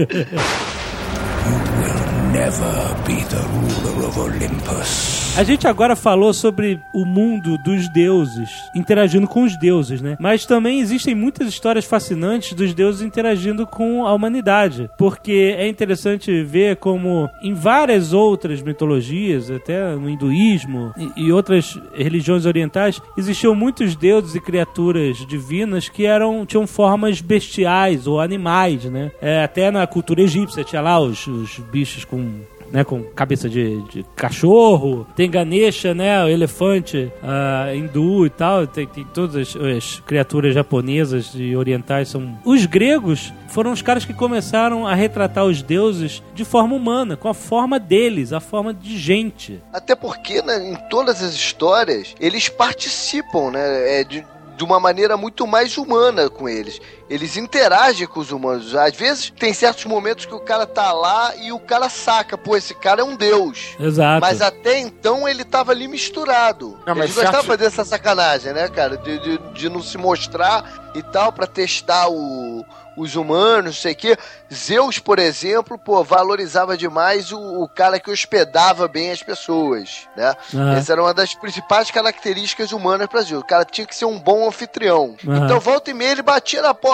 Never be the ruler of Olympus. A gente agora falou sobre o mundo dos deuses interagindo com os deuses, né? Mas também existem muitas histórias fascinantes dos deuses interagindo com a humanidade. Porque é interessante ver como em várias outras mitologias, até no hinduísmo e, e outras religiões orientais, existiam muitos deuses e criaturas divinas que eram, tinham formas bestiais ou animais, né? É, até na cultura egípcia tinha lá os, os bichos com... né, com cabeça de, de cachorro, tem Ganesha, né, o elefante uh, hindu e tal, tem, tem todas as, as criaturas japonesas e orientais são... Os gregos foram os caras que começaram a retratar os deuses de forma humana, com a forma deles, a forma de gente. Até porque, né, em todas as histórias, eles participam, né, é, de... de uma maneira muito mais humana com eles. Eles interagem com os humanos. Às vezes, tem certos momentos que o cara tá lá e o cara saca, pô, esse cara é um deus. Exato. Mas até então ele tava ali misturado. Não, mas Eles gostavam certo... de fazer essa sacanagem, né, cara? De, de, de não se mostrar e tal, pra testar o... os humanos, não sei o quê. Zeus, por exemplo, pô, valorizava demais o, o cara que hospedava bem as pessoas, né? Uhum. Essa era uma das principais características humanas para Zeus. O cara tinha que ser um bom anfitrião. Uhum. Então, volta e meia, ele batia na porta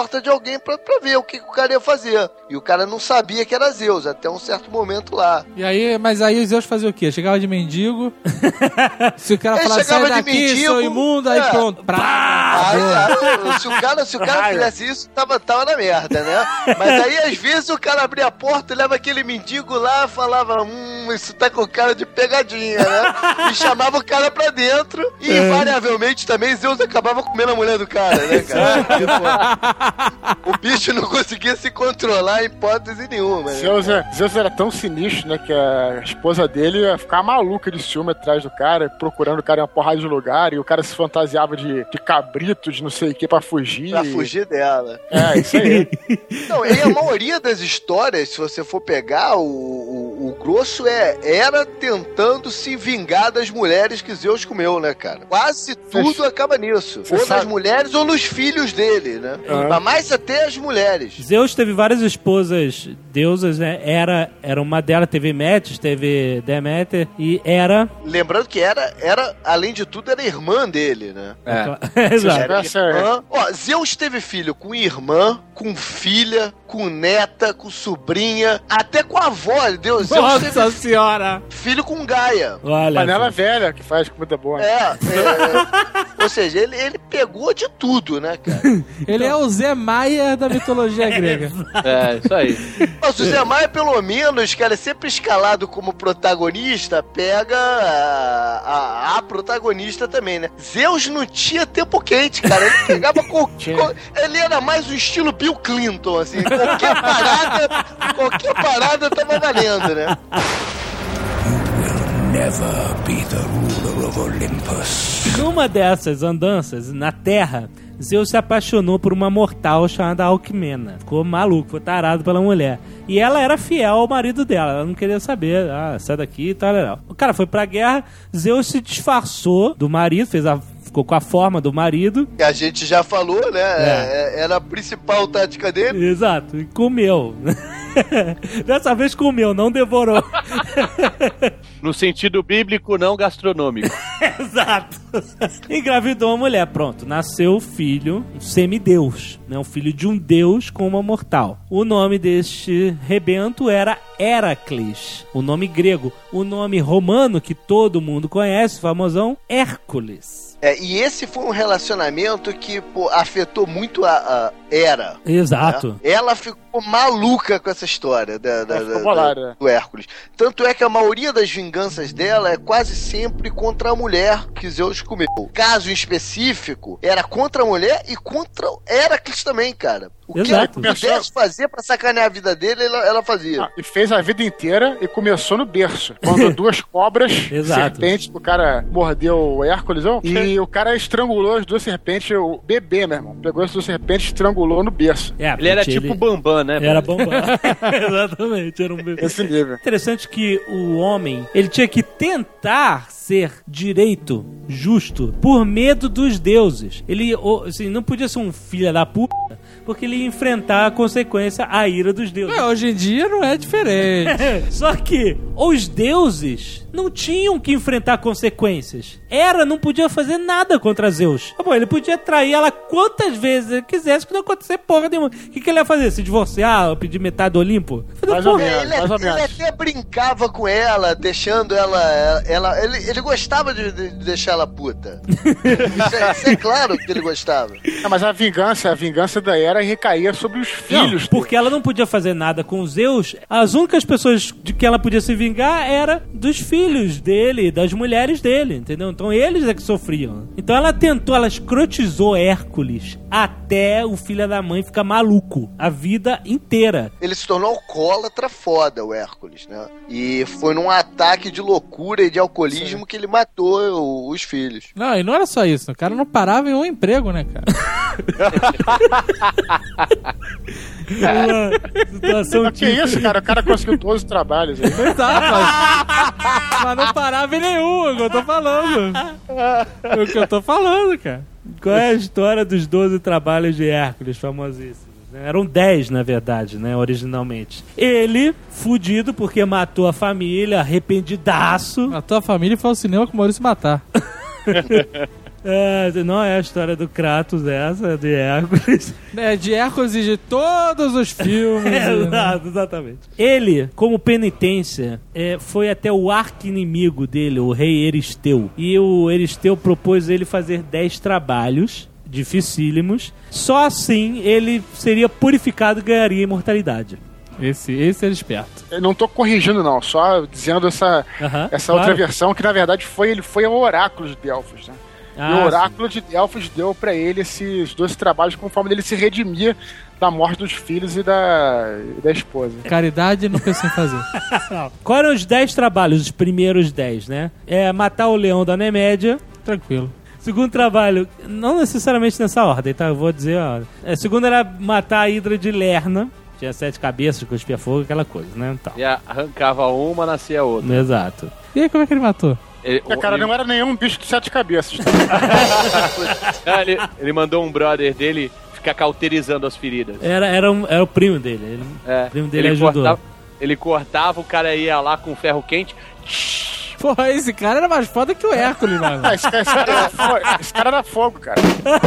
porta de alguém pra, pra ver o que, que o cara ia fazer. E o cara não sabia que era Zeus, até um certo momento lá. E aí, mas aí os Zeus fazia o quê? Chegava de mendigo. Se o cara Ele falasse, sai chegava de daqui, mendigo, sou imundo, aí é. pronto. Pra... Aí, aí, se o cara, se o cara Raio. fizesse isso, tava, tava na merda, né? Mas aí, às vezes, o cara abria a porta, leva aquele mendigo lá e falava, hum, isso tá com cara de pegadinha, né? E chamava o cara pra dentro e, invariavelmente, também, Zeus acabava comendo a mulher do cara, né, cara? Porque, pô, o bicho não conseguia se controlar em hipótese nenhuma. Né? Zeus, é- Zeus era tão sinistro, né, que a esposa dele ia ficar maluca de ciúme atrás do cara, procurando o cara em uma porrada de lugar, e o cara se fantasiava de, de cabrito, de não sei o que, pra fugir. Pra fugir dela. É, isso aí. Não, e a maioria das histórias, se você for pegar, o, o, o grosso é era tentando se vingar das mulheres que Zeus comeu, né, cara? Quase tudo acaba nisso. Você Ou nas sabe- mulheres ou nos filhos dele, né? Aham. Mas mais até as mulheres. Zeus teve várias esposas deusas, né? Era, era uma delas, teve Metis, teve Deméter e era... Lembrando que era, era, além de tudo, era irmã dele, né? É. Exato. Era Essa- irmã. Ó, Zeus teve filho com irmã, com filha, com neta, com sobrinha, até com a avó. Deus, Zeus Nossa teve senhora! filho com Gaia. Olha, Panela velha que faz comida boa. É, é, ou seja, ele, ele pegou de tudo, né, cara? Ele é o Zé Maia da mitologia grega. É, isso aí. Mas o Zé Maia, pelo menos, cara, sempre escalado como protagonista, pega a, a, a protagonista também, né? Zeus não tinha tempo quente, cara. Ele pegava qualquer... Ele era mais o estilo Bill Clinton, assim. Qualquer parada, qualquer parada tava valendo, né? Never be the ruler of Olympus. Numa dessas andanças na Terra, Zeus se apaixonou por uma mortal chamada Alcmena. Ficou maluco, ficou tarado pela mulher. E ela era fiel ao marido dela, ela não queria saber, ah, sai daqui e tal, tal. O cara foi pra guerra, Zeus se disfarçou do marido, fez a, ficou com a forma do marido. Que a gente já falou, né? É. É, era a principal tática dele. Exato, e comeu. Dessa vez comeu, não devorou. No sentido bíblico, não gastronômico. Exato. Engravidou uma mulher, pronto. Nasceu o filho, um semideus, né? Um filho de um deus com uma mortal. O nome deste rebento era Heracles, o nome grego. O nome romano, que todo mundo conhece, famosão, Hércules. É, e esse foi um relacionamento que, pô, afetou muito a, a Hera. Exato. Né? Ela ficou maluca com essa história da, da, Ela ficou da- bolada. da- do Hércules. Tanto é que a maioria das vinganças dela é quase sempre contra a mulher que Zeus comeu. O caso em específico era contra a mulher e contra Heracles também, cara. O que ela Exato. pudesse fazer pra sacanear a vida dele, ela, ela fazia. Ah, e fez a vida inteira e começou no berço. Quando duas cobras, Exato. serpentes, o cara mordeu o Hércules, ó, e o cara estrangulou as duas serpentes, o bebê, meu irmão. Pegou as duas serpentes e estrangulou no berço. É, Ele era porque tipo Bambam, né? Era velho? bambam. Exatamente, era um bebê. Esse nível. Interessante que o homem, ele tinha que tentar ser direito, justo, por medo dos deuses. Ele, o- assim, não podia ser um filho da puta, porque ele ia enfrentar a consequência, a ira dos deuses. É, hoje em dia não é diferente. Só que os deuses não tinham que enfrentar consequências. Hera não podia fazer nada contra Zeus. Tá bom, ele podia trair ela quantas vezes ele quisesse, que não ia acontecer porra nenhuma. O que, que ele ia fazer? Se divorciar, pedir metade do Olimpo? Falei, Mais ou porra, menos. Ele, mais ou ele menos. até brincava com ela, deixando ela. ela ele, ele gostava de, de deixar ela puta. Isso é, isso é claro que ele gostava. Ah, mas a vingança, a vingança da Hera recaía sobre os filhos. Não, porque ela não podia fazer nada com Zeus. As únicas pessoas de que ela podia se vingar era dos filhos dele, das mulheres dele, entendeu? Então eles é que sofriam. Então ela tentou, ela escrotizou Hércules até o filho da mãe ficar maluco a vida inteira. Ele se tornou alcoólatra foda, o Hércules, né? E foi num ataque de loucura e de alcoolismo que ele matou o- os filhos. Não, e não era só isso. O cara não parava em um emprego, né, cara? Uma situação Mas que isso, cara? O cara conseguiu doze trabalhos aí. Exato, mas, mas não parava em nenhum, é o que eu tô falando. É o que eu tô falando, cara. Qual é a história dos doze trabalhos de Hércules, famosíssimos? né? Eram dez, na verdade, né, originalmente. Ele, fudido porque matou a família, arrependidaço. Matou a família e foi ao cinema com o Maurício matar. É, não é a história do Kratos essa, é de Hércules. É, de Hércules e de todos os filmes. É, exato, exatamente. Ele, como penitência, é, foi até o arqui-inimigo dele, o rei Euristeu. E o Euristeu propôs ele fazer dez trabalhos dificílimos. Só assim ele seria purificado e ganharia imortalidade. Esse, esse era esperto. Eu não tô corrigindo, não, só dizendo essa, Aham, essa claro. outra versão, que na verdade foi, ele foi ao oráculo de Delfos, né? Ah, e o oráculo de Delfos deu pra ele esses dois trabalhos conforme ele se redimir da morte dos filhos e da, e da esposa. Caridade não pensou em fazer. Quais eram os dez trabalhos, os primeiros dez, né? É matar o leão da Nemédia. Tranquilo. Segundo trabalho, não necessariamente nessa ordem, tá? Eu vou dizer a ordem. É, segundo era matar a hidra de Lerna. Tinha sete cabeças, cuspia fogo, aquela coisa, né? Então. E arrancava uma, nascia outra. Exato. E aí, como é que ele matou? Ele, É, cara, ele, não era nenhum bicho de sete cabeças. ele, ele mandou um brother dele ficar cauterizando as feridas. Era, era, um, era o primo dele. Ele, É, o primo dele ele ajudou. Cortava, ele cortava, o cara ia lá com ferro quente. Porra, esse cara era mais foda que o Hércules, mano. Ah, esse, cara, esse, cara era fogo, esse cara era fogo, cara.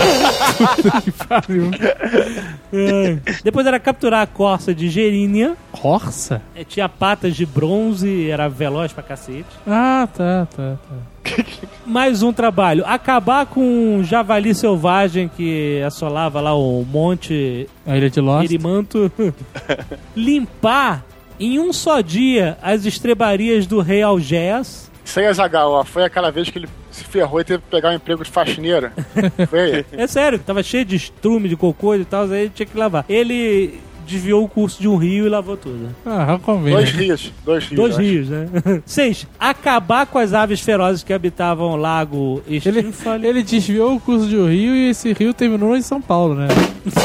É. Depois era capturar a corça de Gerínia. Corça? É, tinha patas de bronze, era veloz pra cacete. Ah, tá, tá, tá. Mais um trabalho. Acabar com um javali selvagem que assolava lá o monte A Ilha de Lost. Irimanto. Limpar em um só dia as estrebarias do rei Algés. Isso aí, Azaghal, ó, foi aquela vez que ele se ferrou e teve que pegar um emprego de faxineira. Foi aí. É sério, tava cheio de estrume, de cocô e tal, aí ele tinha que lavar. Ele desviou o curso de um rio e lavou tudo. Ah, convém. Dois rios. Dois rios. Dois eu acho. rios, né? Seis, acabar com as aves ferozes que habitavam o lago Ele, Estínfale. ele desviou o curso de um rio e esse rio terminou em São Paulo, né?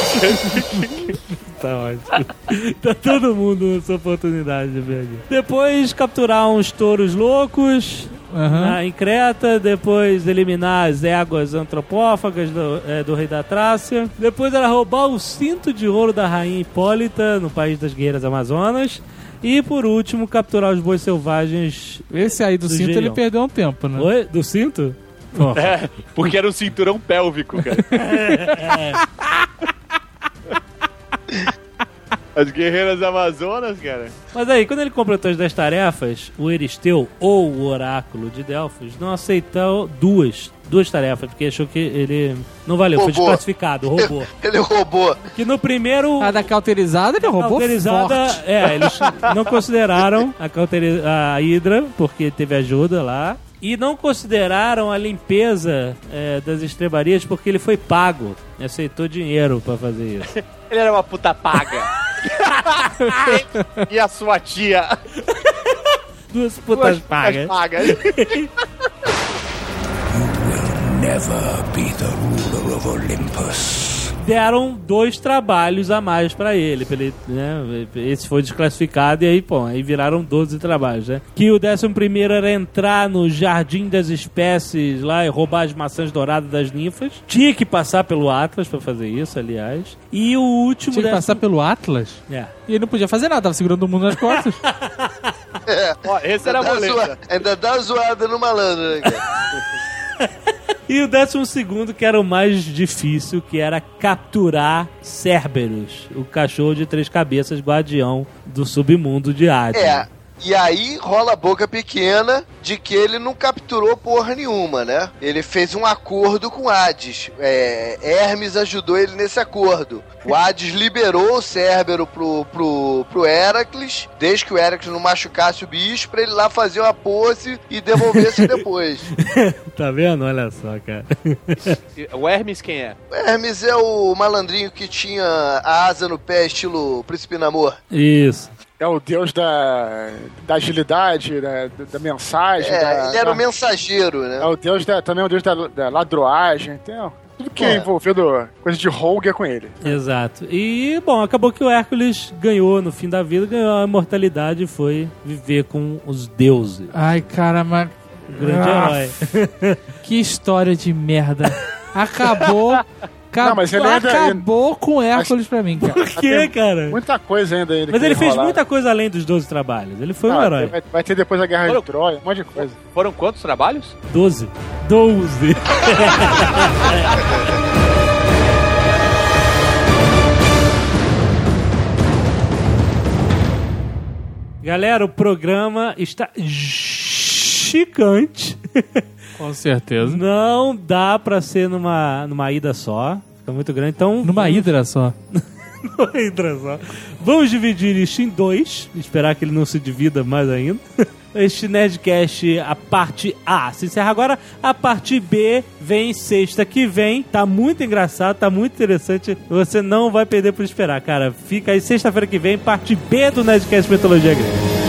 Tá ótimo. Tá todo mundo nessa oportunidade de ver aqui. Depois capturar uns touros loucos Aham. na, em Creta. Depois eliminar as éguas antropófagas do, é, do rei da Trácia. Depois era roubar o cinto de ouro da rainha Hipólita no país das guerreiras amazonas. E por último, capturar os bois selvagens. Esse aí do, Do cinto Geião. ele perdeu um tempo, né? Oi? Do cinto? Porra. É, porque era um cinturão pélvico, cara. As guerreiras amazonas, cara. Mas aí, quando ele completou as dez tarefas, o Euristeu, ou o oráculo de Delfos, não aceitou duas, duas tarefas, porque achou que ele não valeu, foi Roubou. desclassificado, roubou. Ele roubou. Que no primeiro... A da cauterizada ele roubou cauterizada, forte. é, eles não consideraram a, cauteriz... a Hidra, porque teve ajuda lá. E não consideraram a limpeza é, das estrebarias porque ele foi pago. Aceitou dinheiro pra fazer isso. Ele era uma puta paga. E a sua tia? Duas putas pagas. pagas. Never be the ruler of Olympus. Deram dois trabalhos a mais pra ele, pra ele, né? Esse foi desclassificado e aí, pô, aí viraram doze trabalhos, né? Que o décimo primeiro era entrar no Jardim das Espécies lá e roubar as maçãs douradas das ninfas. Tinha que passar pelo Atlas pra fazer isso, aliás. E o último... Tinha que décimo... passar pelo Atlas É. e ele não podia fazer nada, tava segurando o mundo nas costas. Ó, esse era a Ainda dá, moleta. zoa- ainda dá uma zoada no malandro, né, cara? E o décimo segundo, que era o mais difícil, que era capturar Cerberus, o cachorro de três cabeças, guardião do submundo de Hades. É. E aí rola a boca pequena de que ele não capturou porra nenhuma, né? Ele fez um acordo com Hades. É, Hermes ajudou ele nesse acordo. O Hades liberou o Cérbero pro, pro, pro Heracles, desde que o Heracles não machucasse o bicho, pra ele lá fazer uma pose e devolvesse depois. Tá vendo? Olha só, cara. O Hermes quem é? O Hermes é o malandrinho que tinha a asa no pé, estilo Príncipe Namor. Isso. É o deus da, da agilidade, da, da mensagem. É, da, ele era da, o mensageiro, né? É o deus da, também é o deus da, da ladroagem. Então, tudo que é É. envolvido coisa de rogue é com ele. Exato. E, bom, acabou que o Hércules ganhou no fim da vida, ganhou a imortalidade e foi viver com os deuses. Ai, cara, mas... O grande Ah, herói. que história de merda. Acabou... Acab... Não, mas ele ainda- Acabou com Hércules pra mim, cara. Por quê, cara? Muita coisa ainda. ainda Mas que ele fez rolar. muita coisa além dos doze trabalhos. Ele foi um Ah, herói. Vai, vai ter depois a Guerra Olha, de Troia, um monte de coisa. Foram quantos trabalhos? doze. doze. Galera, o programa está gigante. Com certeza. Não dá pra ser numa, numa ida só. Fica muito grande. Então, Numa hidra só. numa ida só. Vamos dividir isso em dois. Esperar que ele não se divida mais ainda. Este Nerdcast, a parte A, se encerra agora. A parte B vem sexta que vem. Tá muito engraçado, tá muito interessante. Você não vai perder por esperar, cara. Fica aí sexta-feira que vem, parte B do Nerdcast Mitologia Grega.